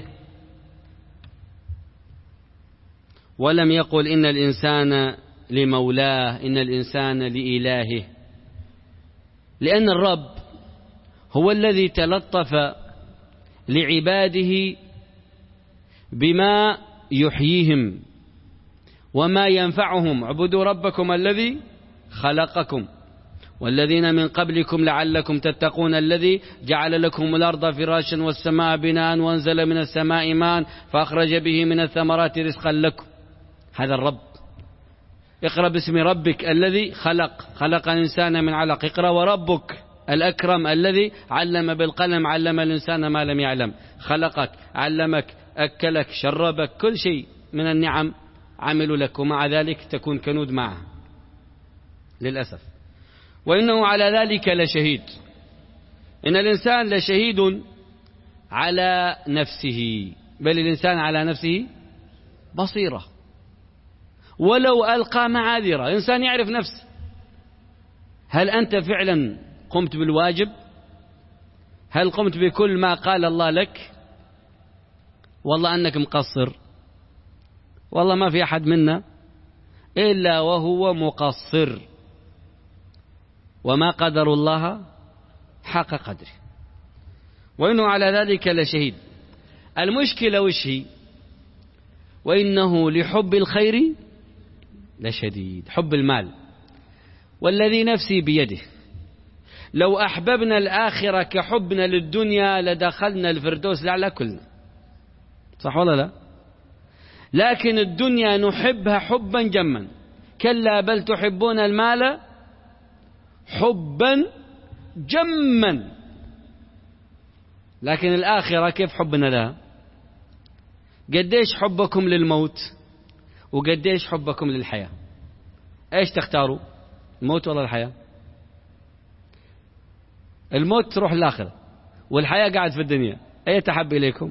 ولم يقل إن الإنسان لمولاه، إن الإنسان لإلهه؟ لأن الرب هو الذي تلطف لعباده بما يحييهم وما ينفعهم. اعبدوا ربكم الذي خلقكم والذين من قبلكم لعلكم تتقون، الذي جعل لكم الأرض فراشا والسماء بناء وأنزل من السماء ماء فأخرج به من الثمرات رزقا لكم. هذا الرب اقرأ باسم ربك الذي خلق خلق الإنسان من علق. اقرأ وربك الأكرم الذي علم بالقلم علم الإنسان ما لم يعلم. خلقك، علمك، أكلك، شربك، كل شيء من النعم عملوا لك، ومع ذلك تكون كنود معه للأسف. وإنه على ذلك لشهيد. إن الإنسان لشهيد على نفسه، بل الإنسان على نفسه بصيرة ولو ألقى معاذيره. الإنسان يعرف نفسه. هل أنت فعلا قمت بالواجب؟ هل قمت بكل ما قال الله لك؟ والله أنك مقصر، والله ما في أحد منا إلا وهو مقصر، وما قدر الله حق قدره، وإنه على ذلك لشهيد. المشكلة وش هي؟ وإنه لحب الخير لشديد، حب المال. والذي نفسي بيده لو أحببنا الآخرة كحبنا للدنيا لدخلنا الفردوس الأعلى كلنا، صح ولا لا؟ لكن الدنيا نحبها حبا جما. كلا بل تحبون المال حبا جما. لكن الآخرة كيف حبنا لها؟ قديش حبكم للموت وقديش حبكم للحياة؟ ايش تختاروا، الموت ولا الحياة؟ الموت تروح الآخرة، والحياة قاعد في الدنيا. اي تحب إليكم؟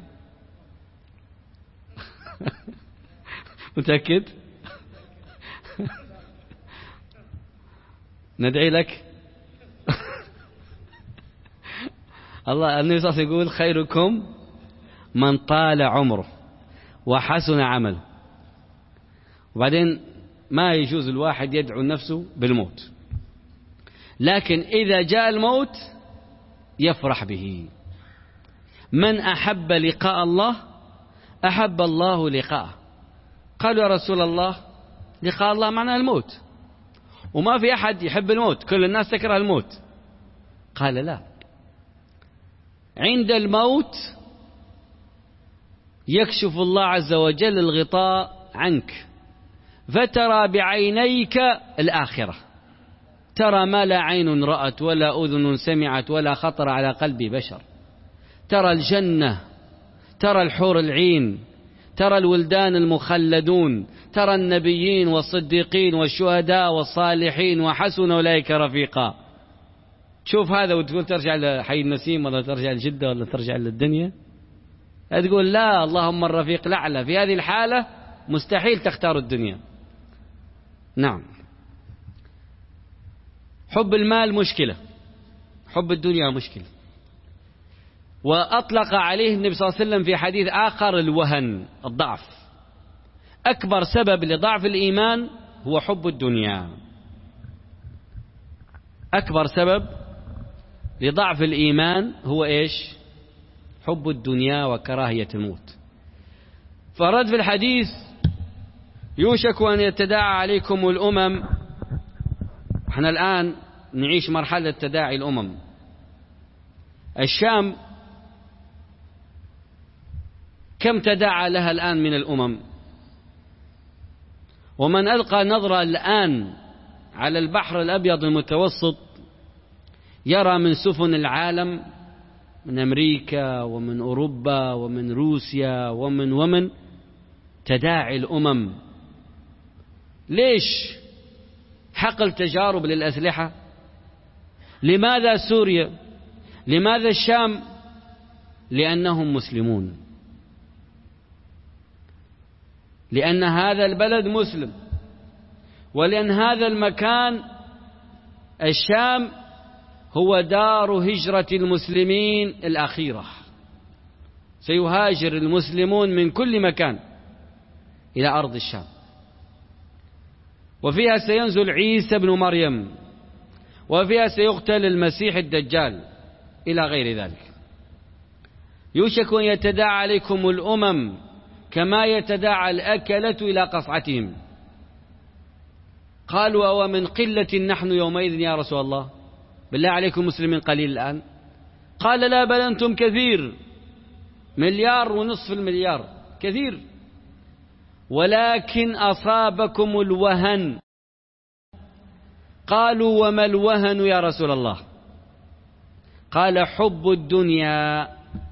متأكد؟ ندعي لك. الله النبي صلى الله عليه وسلم يقول خيركم من طال عمره وحسن عمله. وبعدين ما يجوز الواحد يدعو نفسه بالموت، لكن إذا جاء الموت يفرح به. من أحب لقاء الله أحب الله لقاءه. قالوا يا رسول الله لقاء الله معناه الموت، وما في أحد يحب الموت، كل الناس تكره الموت. قال لا، عند الموت يكشف الله عز وجل الغطاء عنك فترى بعينيك الآخرة، ترى ما لا عين رأت ولا أذن سمعت ولا خطر على قلب بشر. ترى الجنة، ترى الحور العين، ترى الولدان المخلدون، ترى النبيين والصديقين والشهداء والصالحين وحسن أولئك رفيقا. تشوف هذا وتقول ترجع لحي النسيم ولا ترجع لجدة ولا ترجع للدنيا؟ تقول لا، اللهم الرفيق الأعلى. في هذه الحالة مستحيل تختار الدنيا. نعم، حب المال مشكلة، حب الدنيا مشكلة. وأطلق عليه النبي صلى الله عليه وسلم في حديث آخر الوهن، الضعف. أكبر سبب لضعف الإيمان هو حب الدنيا. أكبر سبب لضعف الإيمان هو إيش؟ حب الدنيا وكراهية الموت. فرد في الحديث يوشك أن يتداعى عليكم الأمم. احنا الآن نعيش مرحلة تداعي الأمم. الشام كم تداعى لها الآن من الأمم؟ ومن ألقى نظرة الآن على البحر الأبيض المتوسط يرى من سفن العالم، من أمريكا ومن أوروبا ومن روسيا ومن ومن تداعي الأمم. ليش؟ حقل تجارب للأسلحة. لماذا سوريا؟ لماذا الشام؟ لأنهم مسلمون، لأن هذا البلد مسلم، ولأن هذا المكان الشام هو دار هجرة المسلمين الأخيرة. سيهاجر المسلمون من كل مكان إلى أرض الشام، وفيها سينزل عيسى بن مريم، وفيها سيقتل المسيح الدجال إلى غير ذلك. يوشك أن يتداعى عليكم الأمم كما يتداعى الأكلة إلى قصعتهم. قالوا ومن قلة نحن يومئذ يا رسول الله؟ بالله عليكم مسلمين قليل الآن؟ قال لا، بل أنتم كثير، مليار ونصف المليار، كثير، ولكن أصابكم الوهن قالوا وما الوهن يا رسول الله؟ قال حب الدنيا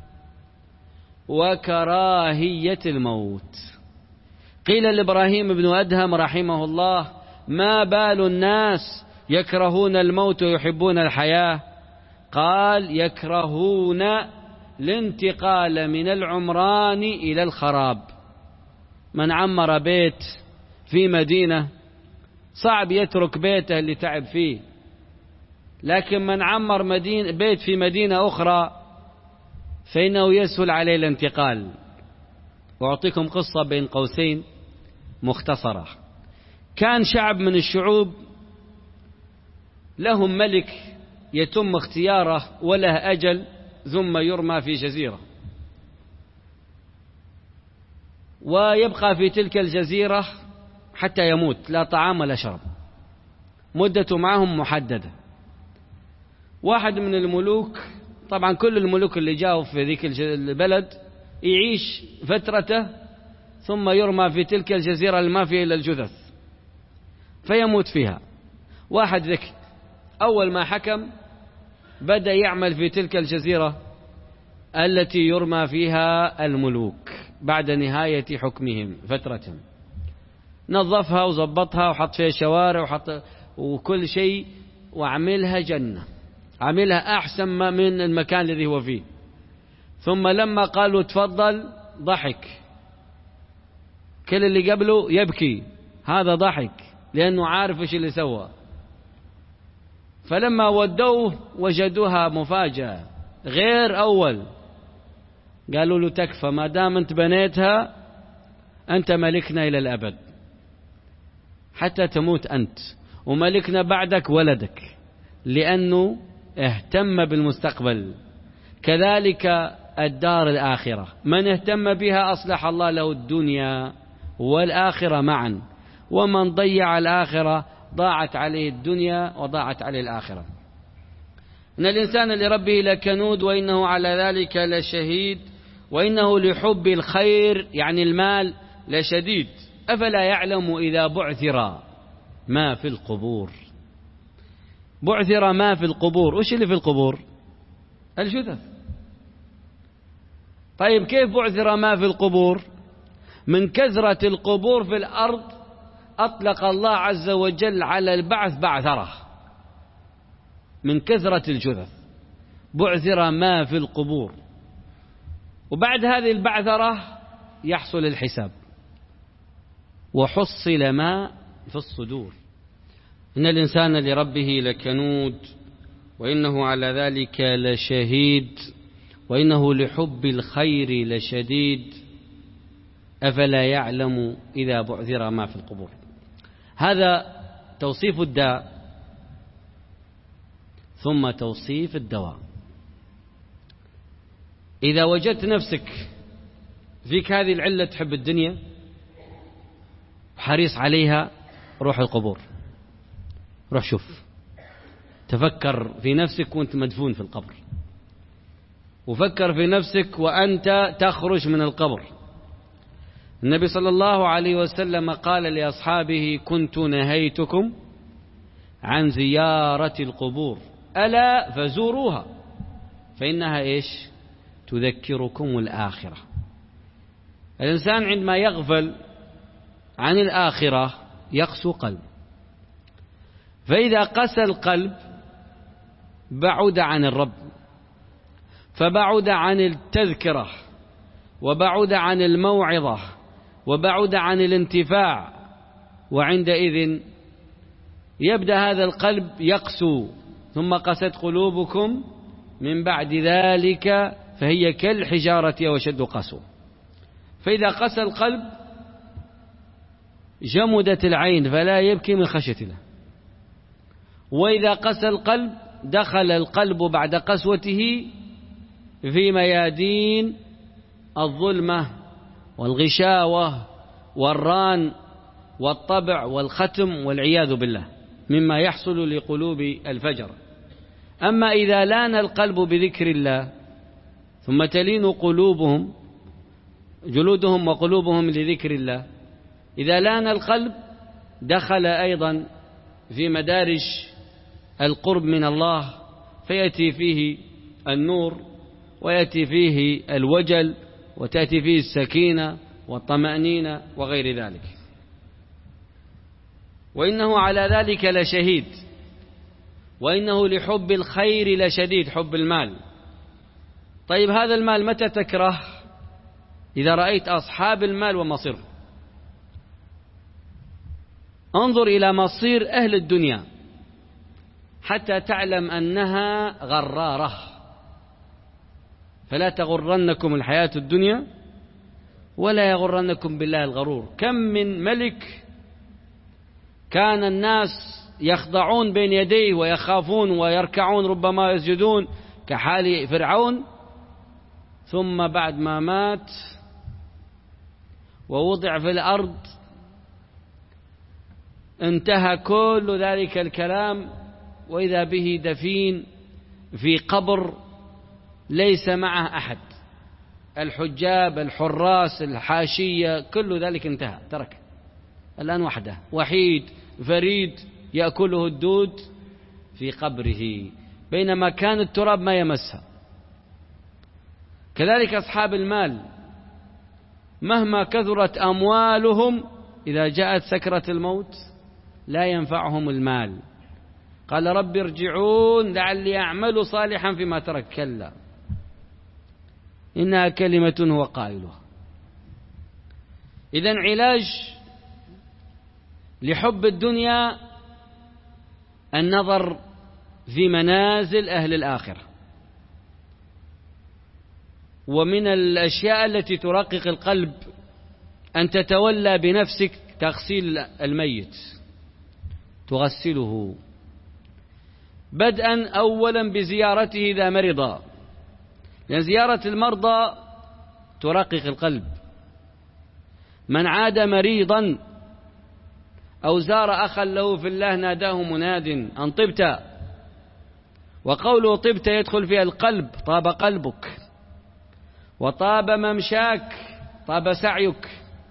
وكراهية الموت. قيل لإبراهيم بن أدهم رحمه الله ما بال الناس يكرهون الموت ويحبون الحياة؟ قال يكرهون الانتقال من العمران إلى الخراب. من عمر بيت في مدينة صعب يترك بيته اللي تعب فيه، لكن من عمر مدينة بيت في مدينة أخرى فإنه يسهل عليه الانتقال. وأعطيكم قصة بين قوسين مختصرة. كان شعب من الشعوب لهم ملك يتم اختياره وله أجل ثم يرمى في جزيرة، ويبقى في تلك الجزيرة حتى يموت، لا طعام ولا شرب، مدته معهم محددة. واحد من الملوك، طبعا كل الملوك اللي جاءوا في ذيك البلد يعيش فترته ثم يرمى في تلك الجزيرة اللي ما فيها إلا الجثث فيموت فيها. واحد ذكي أول ما حكم بدأ يعمل في تلك الجزيرة التي يرمى فيها الملوك بعد نهاية حكمهم فترة، نظفها وزبطها وحط فيها شوارع وحط وكل شيء وعملها جنة، عملها أحسن ما من المكان الذي هو فيه. ثم لما قالوا تفضل ضحك، كل اللي قبله يبكي، هذا ضحك لأنه عارف إيش اللي سوى. فلما ودوه وجدوها مفاجأة غير أول، قالوا له تكفى، ما دام أنت بنيتها أنت ملكنا إلى الأبد حتى تموت أنت، وملكنا بعدك ولدك، لأنه اهتم بالمستقبل. كذلك الدار الآخرة، من اهتم بها أصلح الله له الدنيا والآخرة معا، ومن ضيع الآخرة ضاعت عليه الدنيا وضاعت عليه الآخرة. إن الإنسان لربه لكنود وإنه على ذلك لشهيد وإنه لحب الخير يعني المال لشديد. أفلا يعلم إذا بعثر ما في القبور؟ بعثر ما في القبور، وش اللي في القبور؟ الجثث. طيب كيف بعثر ما في القبور؟ من كثرة القبور في الأرض أطلق الله عز وجل على البعث بعثرة، من كثرة الجثث بعثر ما في القبور. وبعد هذه البعثرة يحصل الحساب وحصل ما في الصدور. إن الإنسان لربه لكنود وإنه على ذلك لشهيد وإنه لحب الخير لشديد. أفلا يعلم إذا بعثر ما في القبور. هذا توصيف الداء ثم توصيف الدواء. إذا وجدت نفسك فيك هذه العلة، تحب الدنيا وحريص عليها، روح القبور، روح شوف، تفكر في نفسك وانت مدفون في القبر، وفكر في نفسك وأنت تخرج من القبر. النبي صلى الله عليه وسلم قال لأصحابه كنت نهيتكم عن زيارة القبور ألا فزوروها فإنها إيش؟ تذكركم الآخرة. الإنسان عندما يغفل عن الآخرة يقسو قلب، فإذا قسى القلب بعد عن الرب، فبعد عن التذكرة وبعد عن الموعظة وبعد عن الانتفاع، وعندئذ يبدأ هذا القلب يقسو. ثم قست قلوبكم من بعد ذلك فهي كالحجارة وشد قسو. فإذا قسى القلب جمدت العين فلا يبكي من خشية الله، وإذا قسى القلب دخل القلب بعد قسوته في ميادين الظلمة والغشاوة والران والطبع والختم والعياذ بالله مما يحصل لقلوب الفجر. أما إذا لان القلب بذكر الله ثم تلين قلوبهم جلودهم وقلوبهم لذكر الله، إذا لان القلب دخل أيضا في مدارج القرب من الله، فيأتي فيه النور ويأتي فيه الوجل وتأتي فيه السكينة والطمأنينة وغير ذلك. وإنه على ذلك لشهيد، وإنه لحب الخير لشديد، حب المال. طيب هذا المال متى تكره؟ إذا رأيت أصحاب المال ومصير. انظر إلى مصير أهل الدنيا حتى تعلم أنها غرارة، فلا تغرنكم الحياة الدنيا ولا يغرنكم بالله الغرور. كم من ملك كان الناس يخضعون بين يديه ويخافون ويركعون ربما يسجدون كحال فرعون، ثم بعد ما مات ووضع في الأرض انتهى كل ذلك الكلام، وإذا به دفين في قبر ليس معه أحد، الحجاب الحراس الحاشية كل ذلك انتهى، ترك الآن وحده وحيد فريد يأكله الدود في قبره، بينما كان التراب ما يمسها. كذلك أصحاب المال مهما كثرت أموالهم إذا جاءت سكرة الموت لا ينفعهم المال. قال رب ارجعون لعلي أعمل صالحا فيما ترك، كلا إنها كلمة هو قائلها. إذن علاج لحب الدنيا النظر في منازل أهل الآخرة. ومن الأشياء التي ترقق القلب أن تتولى بنفسك تغسيل الميت، تغسله بدءا أولا بزيارته إذا مرض، لأن زيارة المرضى ترقق القلب. من عاد مريضا أو زار أخا له في الله ناداه مناد أن طبت، وقوله طبت يدخل فيها القلب، طاب قلبك وطاب ممشاك، طاب سعيك،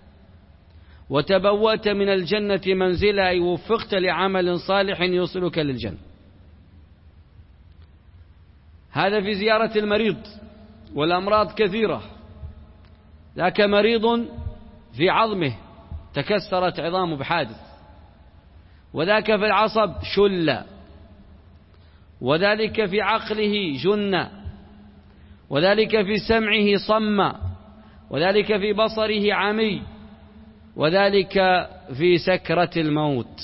وتبوأت من الجنة منزلا، أي وفقت لعمل صالح يوصلك للجنة. هذا في زيارة المريض. والأمراض كثيرة، ذاك مريض في عظمه تكسرت عظامه بحادث، وذاك في العصب شل، وذلك في عقله جن، وذلك في سمعه صم، وذلك في بصره عمي، وذلك في سكرة الموت.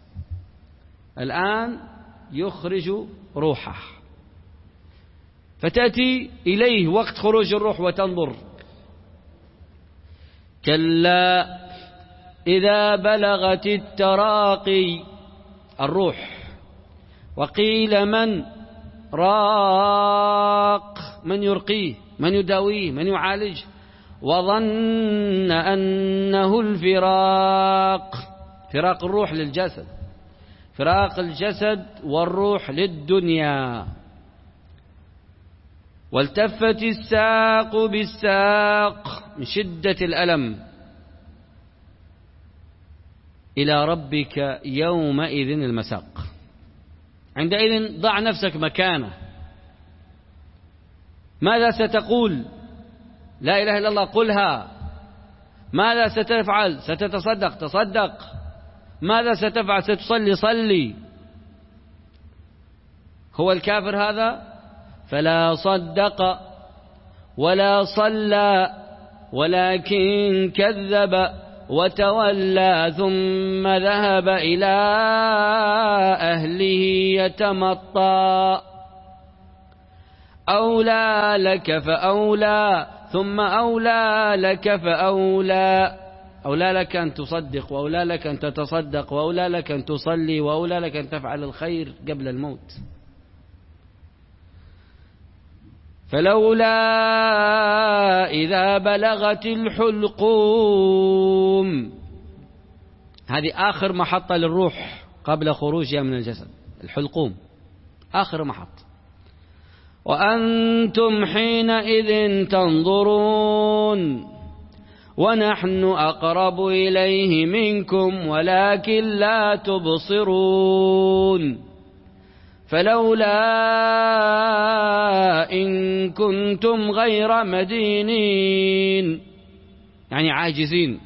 الآن يخرج روحه، فتأتي إليه وقت خروج الروح وتنظر. كلا إذا بلغت التراقي الروح، وقيل من راق، من يرقيه، من يداويه، من يعالج، وظن أنه الفراق، فراق الروح للجسد، فراق الجسد والروح للدنيا. والتفت الساق بالساق من شدة الألم إلى ربك يومئذ المساق. عندئذ ضع نفسك مكانه. ماذا ستقول؟ لا إله إلا الله قلها. ماذا ستفعل؟ ستتصدق تصدق. ماذا ستفعل؟ ستصلي صلي. هو الكافر هذا؟ فلا صدق ولا صلى ولكن كذب وتولى ثم ذهب إلى أهله يتمطى. أولى لك فأولى ثم أولى لك فأولى. أولى لك أن تصدق، وأولى لك أن تتصدق، وأولى لك أن تصلي، وأولى لك أن تفعل الخير قبل الموت. فلولا إذا بلغت الحلقوم، هذه آخر محطة للروح قبل خروجها من الجسد، الحلقوم آخر محطة. وأنتم حينئذ تنظرون ونحن أقرب إليه منكم ولكن لا تبصرون. فلولا إن كنتم غير مدينين، يعني عاجزين،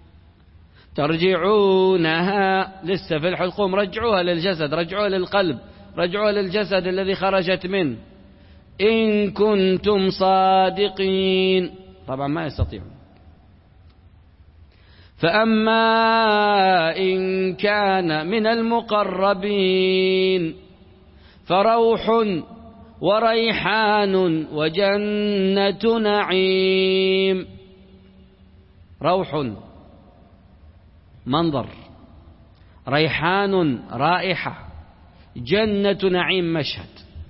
ترجعونها، لسه في الحلقوم، رجعوها للجسد، رجعوها للقلب، رجعوها للجسد الذي خرجت منه، إن كنتم صادقين. طبعا ما يستطيعون. فأما إن كان من المقربين فروح وريحان وجنة نعيم. روح منظر، ريحان رائحة، جنة نعيم مشهد.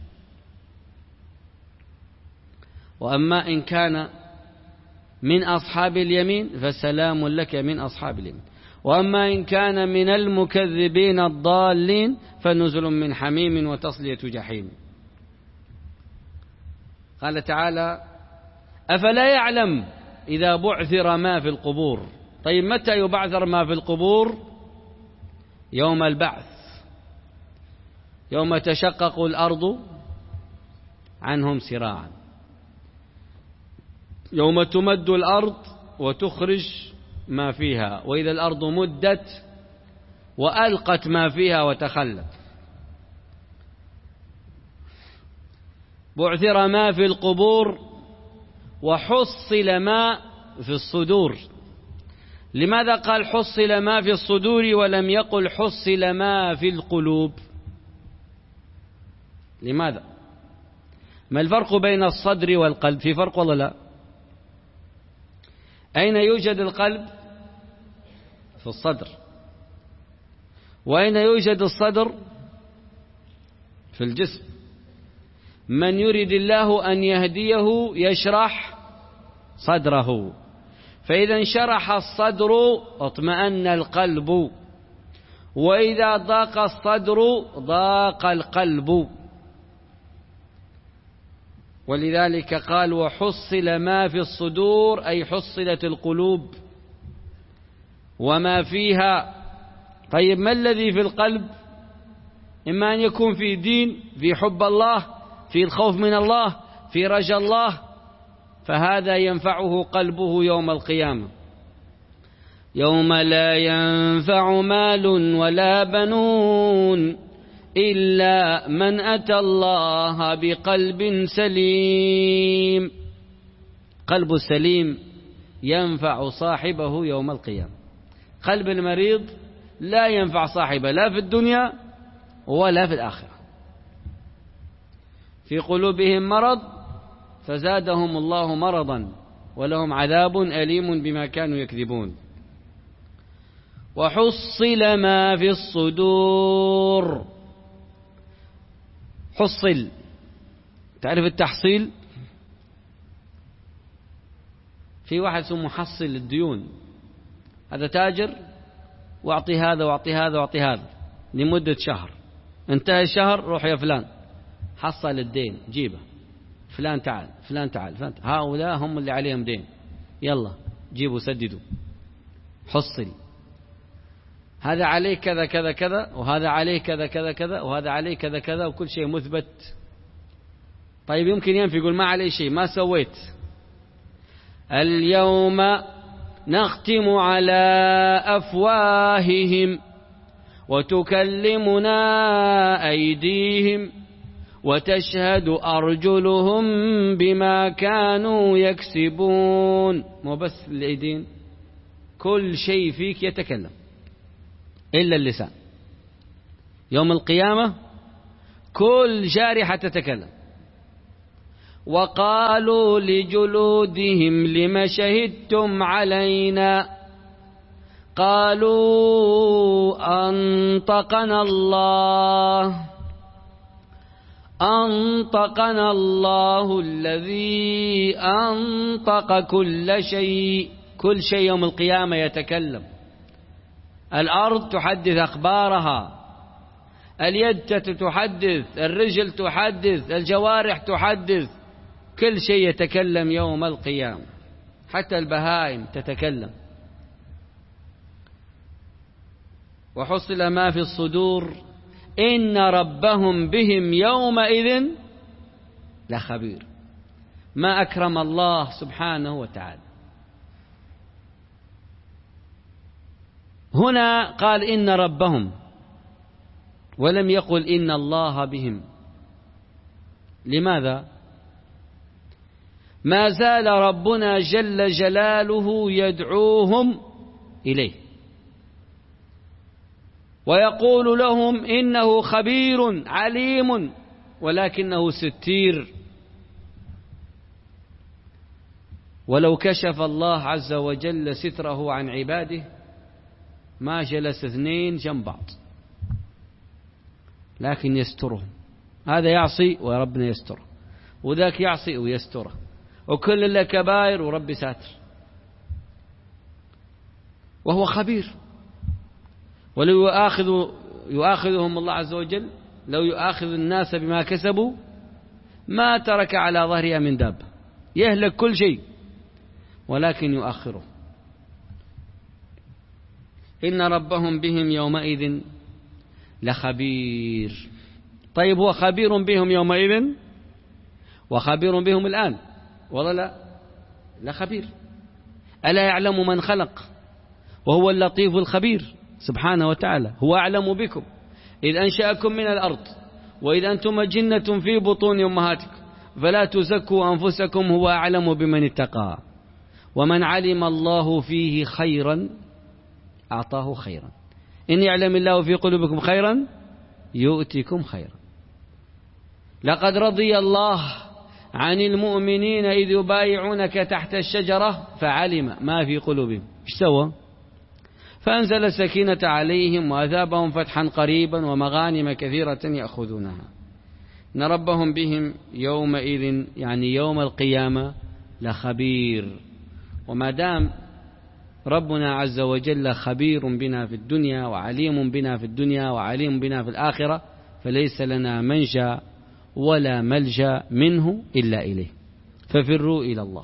وأما إن كان من أصحاب اليمين فسلام لك من أصحاب اليمين. وأما إن كان من المكذبين الضالين فنزل من حميم وتصلية جحيم. قال تعالى: أفلا يعلم إذا بعثر ما في القبور. طيب متى يبعثر ما في القبور؟ يوم البعث، يوم تشقق الأرض عنهم سراعا، يوم تمد الأرض وتخرج ما فيها، وإذا الأرض مدت وألقت ما فيها وتخلت. بعثر ما في القبور وحصل ما في الصدور. لماذا قال حصل ما في الصدور ولم يقل حصل ما في القلوب؟ لماذا؟ ما الفرق بين الصدر والقلب؟ في فرق ولا لا؟ أين يوجد القلب؟ في الصدر. وأين يوجد الصدر؟ في الجسم. من يريد الله أن يهديه يشرح صدره، فإذا انشرح الصدر اطمأن القلب، وإذا ضاق الصدر ضاق القلب. ولذلك قال: وحصل ما في الصدور، أي حصلت القلوب وما فيها. طيب ما الذي في القلب؟ إما أن يكون في دين، في حب الله، في الخوف من الله، في رجاء الله، فهذا ينفعه قلبه يوم القيامة. يوم لا ينفع مال ولا بنون إلا من أتى الله بقلب سليم. قلب السليم ينفع صاحبه يوم القيامة. قلب المريض لا ينفع صاحبه لا في الدنيا ولا في الآخرة. في قلوبهم مرض فزادهم الله مرضا ولهم عذاب أليم بما كانوا يكذبون. وحصل ما في الصدور. حصل، تعرف التحصيل؟ في واحد اسمه محصل الديون، هذا تاجر واعطي هذا واعطي هذا واعطي هذا لمدة شهر، انتهى الشهر روح يا فلان حصل الدين جيبه، فلان تعال فلان تعال فلان تعال. هؤلاء هم اللي عليهم دين، يلا جيبوا سددوا. حصل، هذا عليه كذا كذا كذا، وهذا عليه كذا كذا كذا، وهذا عليه كذا كذا، وكل شيء مثبت. طيب يمكن ينفي يقول ما عليه شيء، ما سويت. اليوم نختم على أفواههم وتكلمنا أيديهم وتشهد أرجلهم بما كانوا يكسبون. مو بس الأيدين، كل شيء فيك يتكلم إلا اللسان. يوم القيامة كل جارحة تتكلم. وقالوا لجلودهم لم شهدتم علينا قالوا أنطقنا الله أنطقنا الله الذي أنطق كل شيء. كل شيء يوم القيامة يتكلم. الأرض تحدث أخبارها، اليد تحدث، الرجل تحدث، الجوارح تحدث، كل شيء يتكلم يوم القيامة، حتى البهائم تتكلم. وحصل ما في الصدور إن ربهم بهم يومئذ لخبير. ما أكرم الله سبحانه وتعالى. هنا قال إن ربهم، ولم يقل إن الله بهم. لماذا؟ ما زال ربنا جل جلاله يدعوهم إليه ويقول لهم إنه خبير عليم، ولكنه ستير. ولو كشف الله عز وجل ستره عن عباده ما جلس اثنين جنب بعض، لكن يسترهم. هذا يعصي وربنا يستره، وذاك يعصي ويستره، وكل له كبائر ورب ساتر، وهو خبير. ولو يؤاخذ يؤاخذهم الله عز وجل، لو يؤاخذ الناس بما كسبوا ما ترك على ظهرها من دابة، يهلك كل شيء، ولكن يؤخره. إن ربهم بهم يومئذ لخبير. طيب هو خبير بهم يومئذ وخبير بهم الآن، والله لا لا خبير. ألا يعلم من خلق وهو اللطيف الخبير سبحانه وتعالى. هو أعلم بكم إذ أنشأكم من الأرض وإذ أنتم جنة في بطون أمهاتكم فلا تزكوا أنفسكم، هو أعلم بمن اتقى. ومن علم الله فيه خيرا أعطاه خيرا، إن يعلم الله في قلوبكم خيرا يؤتكم خيرا. لقد رضي الله عن المؤمنين إذ يبايعونك تحت الشجرة فعلم ما في قلوبهم. ايش سوى؟ فأنزل السكينة عليهم وأثابهم فتحا قريبا ومغانم كثيرة يأخذونها. إن ربهم بهم يومئذ يعني يوم القيامة لخبير. وما دام ربنا عز وجل خبير بنا في الدنيا وعليم بنا في الدنيا وعليم بنا في الآخرة، فليس لنا منجا ولا ملجا منه إلا إليه، ففروا إلى الله.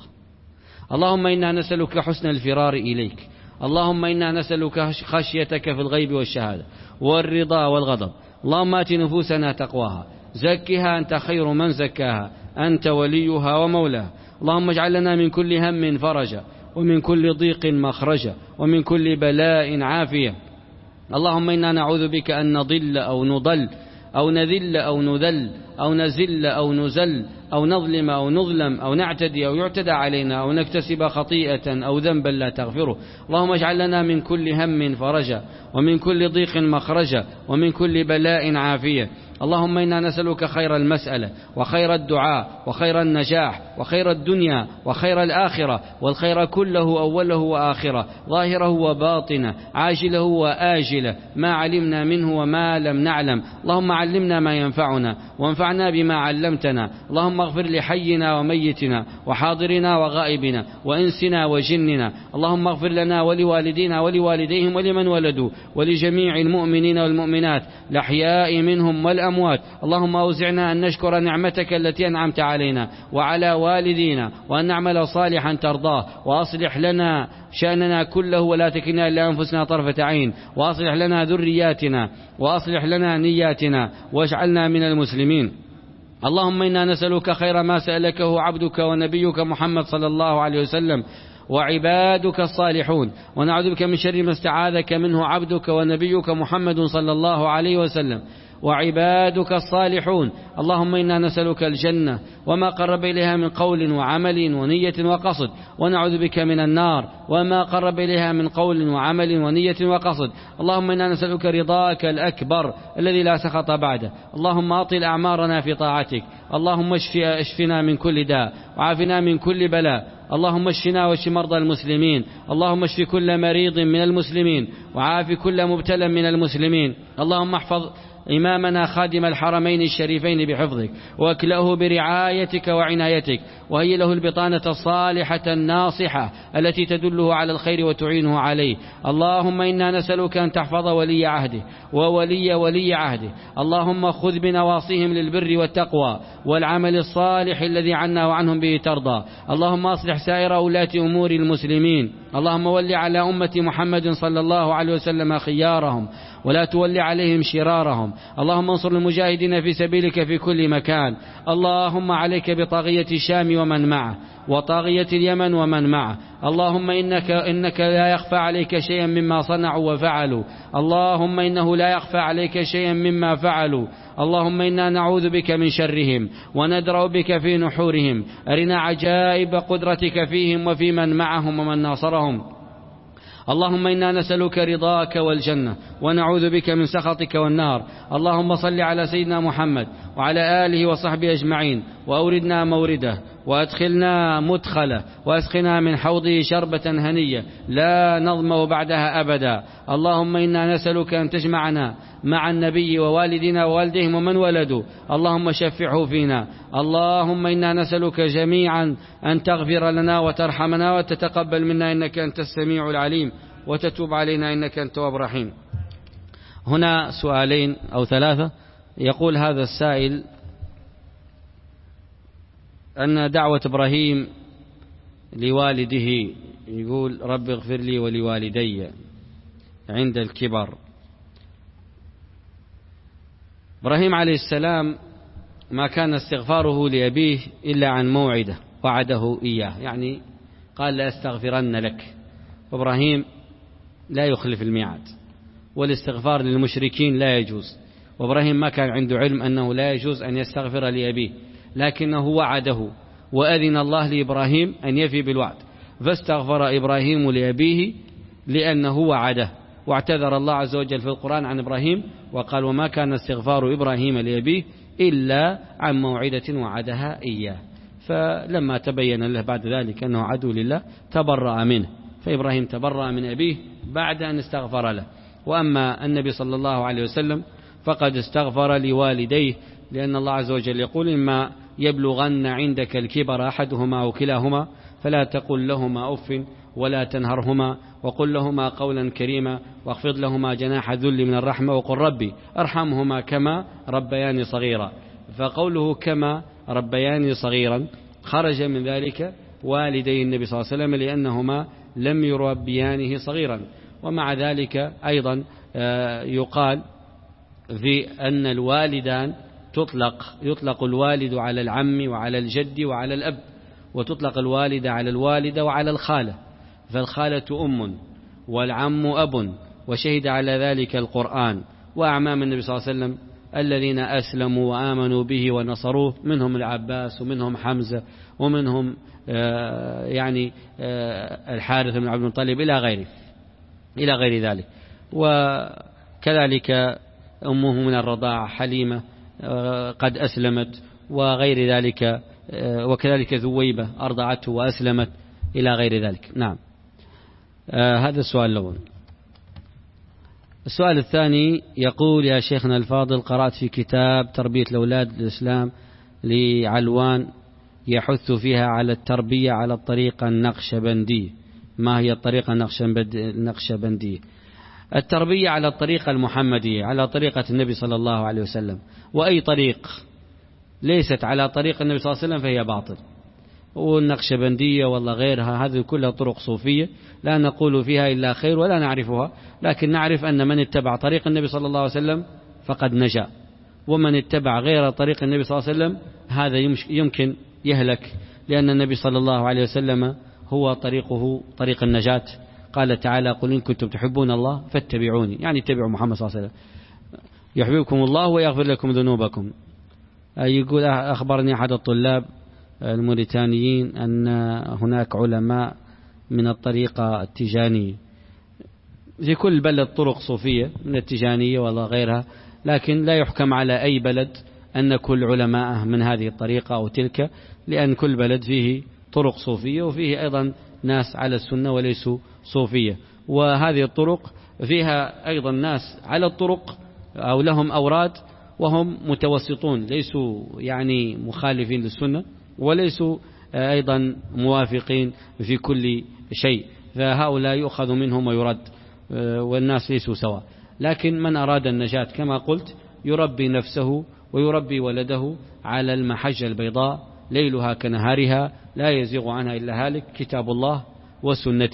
اللهم إنا نسألك حسن الفرار إليك، اللهم إنا نسألك خشيتك في الغيب والشهادة والرضا والغضب. اللهم آت نفوسنا تقواها زكها أنت خير من زكاها أنت وليها ومولاها. اللهم اجعل لنا من كل هم فرجا ومن كل ضيق مخرجا ومن كل بلاء عافية. اللهم إنا نعوذ بك أن نضل أو نضل أو نذل أو نذل أو نزل أو نزل أو نظلم أو نظلم أو نعتدي أو يعتدى علينا أو نكتسب خطيئة أو ذنبا لا تغفره. اللهم اجعل لنا من كل هم فرجا ومن كل ضيق مخرجا ومن كل بلاء عافية. اللهم إنا نسألك خير المسألة وخير الدعاء وخير النجاح وخير الدنيا وخير الآخرة، والخير كله أوله وآخره ظاهره وباطنه عاجله وآجله ما علمنا منه وما لم نعلم. اللهم علمنا ما ينفعنا وانفعنا بما علمتنا. اللهم اغفر لحينا وميتنا وحاضرنا وغائبنا وإنسنا وجننا. اللهم اغفر لنا ولوالدينا ولوالديهم ولمن ولدوا ولجميع المؤمنين والمؤمنات الأحياء منهم والأموات. اللهم أوزعنا أن نشكر نعمتك التي أنعمت علينا وعلى والدينا وأن نعمل صالحا ترضاه، وأصلح لنا شأننا كله ولا تكلنا إلا أنفسنا طرفة عين، وأصلح لنا ذرياتنا وأصلح لنا نياتنا واجعلنا من المسلمين. اللهم إنا نسألك خير ما سألكه عبدك ونبيك محمد صلى الله عليه وسلم وعبادك الصالحون، ونعوذ بك من شر ما استعاذك منه عبدك ونبيك محمد صلى الله عليه وسلم وعبادك الصالحون. اللهم إنا نسألك الجنة وما قرب إليها من قول وعمل ونية وقصد، ونعوذ بك من النار وما قرب إليها من قول وعمل ونية وقصد. اللهم إنا نسألك رضاك الأكبر الذي لا سخط بعده. اللهم أطل أعمارنا في طاعتك. اللهم اشفنا من كل داء وعافنا من كل بلاء. اللهم اشفنا واشف مرضى المسلمين. اللهم اشف كل مريض من المسلمين وعاف كل مبتلى من المسلمين. اللهم احفظ إمامنا خادم الحرمين الشريفين بحفظك، واكلأه برعايتك وعنايتك، وهي له البطانة الصالحة الناصحة التي تدله على الخير وتعينه عليه. اللهم إنا نسألك أن تحفظ ولي عهده وولي ولي عهده. اللهم خذ بنواصيهم للبر والتقوى والعمل الصالح الذي عنا وعنهم به ترضى. اللهم أصلح سائر أولاة أمور المسلمين اللهم ول على أمة محمد صلى الله عليه وسلم خيارهم ولا تول عليهم شرارهم. اللهم انصر المجاهدين في سبيلك في كل مكان. اللهم عليك بطاغية الشام ومن معه وطاغية اليمن ومن معه. اللهم إنك, إنك لا يخفى عليك شيئا مما صنعوا وفعلوا. اللهم إنه لا يخفى عليك شيئا مما فعلوا. اللهم إنا نعوذ بك من شرهم وندرأ بك في نحورهم. أرنا عجائب قدرتك فيهم وفي من معهم ومن ناصرهم. اللهم إنا نسألك رضاك والجنة ونعوذ بك من سخطك والنار. اللهم صل على سيدنا محمد وعلى آله وصحبه أجمعين وأوردنا مورده وأدخلنا مدخله وأسقنا من حوضه شربة هنية لا نظمأ بعدها أبدا. اللهم إنا نسألك أن تجمعنا مع النبي ووالدنا ووالدهم ومن ولدوا. اللهم شفعه فينا. اللهم إنا نسألك جميعا أن تغفر لنا وترحمنا وتتقبل منا إنك أنت السميع العليم وتتوب علينا إنك أنت التواب الرحيم. هنا سؤالين أو ثلاثة. يقول هذا السائل أن دعوة إبراهيم لوالده يقول رب اغفر لي ولوالدي عند الكبر. إبراهيم عليه السلام ما كان استغفاره لأبيه إلا عن موعده وعده إياه، يعني قال لا استغفرن لك. وإبراهيم لا يخلف الميعاد، والاستغفار للمشركين لا يجوز. وإبراهيم ما كان عنده علم أنه لا يجوز أن يستغفر لأبيه، لكنه وعده وأذن الله لإبراهيم أن يفي بالوعد، فاستغفر إبراهيم لأبيه لأنه وعده. واعتذر الله عز وجل في القرآن عن إبراهيم وقال وما كان استغفار إبراهيم لأبيه إلا عن موعدة وعدها إياه. فلما تبين له بعد ذلك أنه عدو لله تبرأ منه، فإبراهيم تبرأ من أبيه بعد أن استغفر له. وأما النبي صلى الله عليه وسلم فقد استغفر لوالديه، لأن الله عز وجل يقول إما يبلغن عندك الكبر أحدهما أو كلاهما فلا تقل لهما أف ولا تنهرهما وقل لهما قولا كريما واخفض لهما جناح ذل من الرحمة وقل ربي أرحمهما كما ربياني صغيرا. فقوله كما ربياني صغيرا خرج من ذلك والدي النبي صلى الله عليه وسلم لأنهما لم يربيانه صغيرا. ومع ذلك أيضا يقال في أن الوالدان تطلق يطلق الوالد على العم وعلى الجد وعلى الأب، وتطلق الوالدة على الوالدة وعلى الخالة. فالخالة أم والعم أب، وشهد على ذلك القرآن. وأعمام النبي صلى الله عليه وسلم الذين أسلموا وآمنوا به ونصروه منهم العباس ومنهم حمزة ومنهم آه يعني آه الحارث بن عبد المطلب إلى غيره إلى غير ذلك. وكذلك أمه من الرضاعة حليمة آه قد أسلمت وغير ذلك، آه وكذلك ذويبة أرضعته وأسلمت إلى غير ذلك. نعم. آه هذا السؤال الأول. السؤال الثاني يقول يا شيخنا الفاضل قرأت في كتاب تربية الأولاد الإسلام لعلوان يحث فيها على التربية على الطريقة النقشبندية. ما هي الطريقة النقشبندية؟ التربية على الطريقة المحمدية، على طريقة النبي صلى الله عليه وسلم. وأي طريق ليست على طريق النبي صلى الله عليه وسلم فهي باطل. والنقشبندية والله غيرها هذه كلها طرق صوفية لا نقول فيها إلا خير ولا نعرفها، لكن نعرف أن من اتبع طريق النبي صلى الله عليه وسلم فقد نجا، ومن اتبع غير طريق النبي صلى الله عليه وسلم هذا يمكن يهلك، لأن النبي صلى الله عليه وسلم هو طريقه طريق النجاة. قال تعالى قل إن كنتم تحبون الله فاتبعوني، يعني اتبعوا محمد صلى الله عليه وسلم يحببكم الله ويغفر لكم ذنوبكم. يقول أخبرني أحد الطلاب الموريتانيين أن هناك علماء من الطريقة التيجانية في كل بلد طرق صوفية من التيجانية ولا غيرها، لكن لا يحكم على أي بلد أن كل علماء من هذه الطريقة أو تلك، لأن كل بلد فيه طرق صوفية وفيه أيضا ناس على السنة وليسوا صوفية. وهذه الطرق فيها أيضا ناس على الطرق أو لهم أوراد وهم متوسطون، ليسوا يعني مخالفين للسنة وليسوا أيضا موافقين في كل شيء، فهؤلاء يؤخذ منهم ويرد، والناس ليسوا سواء. لكن من أراد النجاة كما قلت يربي نفسه ويربي ولده على المحجة البيضاء ليلها كنهارها لا يزيغ عنها إلا هالك، كتاب الله وسنتي.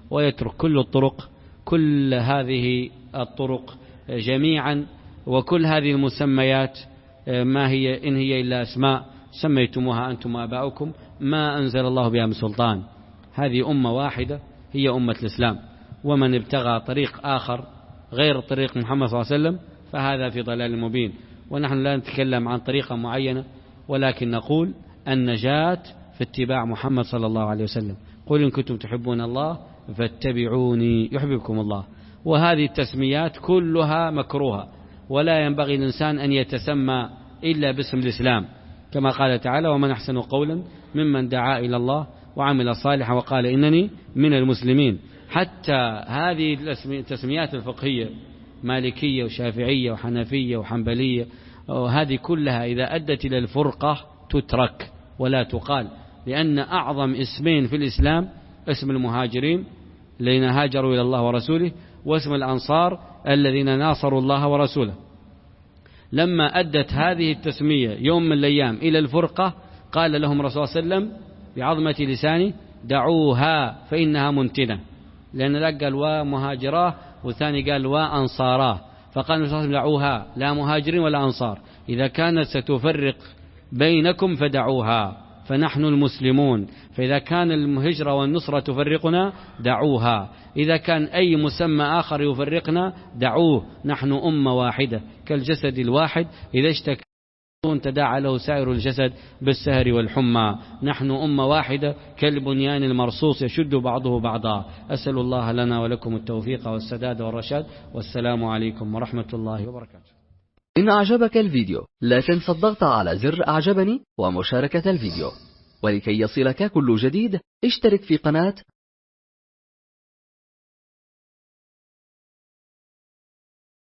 ويترك كل الطرق، كل هذه الطرق جميعا وكل هذه المسميات ما هي إن هي إلا أسماء سميتموها أنتم وآباؤكم ما أنزل الله بها من سلطان. هذه أمة واحدة هي أمة الإسلام، ومن ابتغى طريق آخر غير طريق محمد صلى الله عليه وسلم فهذا في ضلال مبين. ونحن لا نتكلم عن طريقة معينة، ولكن نقول النجاة في اتباع محمد صلى الله عليه وسلم. قل إن كنتم تحبون الله فاتبعوني يحببكم الله. وهذه التسميات كلها مكروهة، ولا ينبغي الإنسان أن يتسمى إلا باسم الإسلام، كما قال تعالى ومن أحسن قولا ممن دعا إلى الله وعمل صالحا وقال إنني من المسلمين. حتى هذه التسميات الفقهية مالكية وشافعية وحنفية وحنبلية، وهذه كلها إذا أدت إلى الفرقة تترك ولا تقال، لأن أعظم اسمين في الإسلام اسم المهاجرين الذين هاجروا إلى الله ورسوله، واسم الأنصار الذين ناصروا الله ورسوله. لما أدت هذه التسمية يوم من الأيام إلى الفرقة قال لهم رسول صلى الله عليه وسلم بعظمة لسانه دعوها فإنها منتنة، لأن لا قال ومهاجراه والثاني قال وأنصاراه، فقال الرسول صلى الله عليه وسلم دعوها لا مهاجرين ولا أنصار، إذا كانت ستفرق بينكم فدعوها، فنحن المسلمون، فإذا كان الهجرة والنصرة تفرقنا دعوها، إذا كان أي مسمى آخر يفرقنا دعوه، نحن أمة واحدة كالجسد الواحد إذا اشتكى تداعى له سائر الجسد بالسهر والحمى، نحن أمة واحدة كالبنيان المرصوص يشد بعضه بعضا. أسأل الله لنا ولكم التوفيق والسداد والرشاد، والسلام عليكم ورحمة الله وبركاته. إن أعجبك الفيديو لا تنسى الضغط على زر أعجبني ومشاركة الفيديو، ولكي يصلك كل جديد اشترك في قناة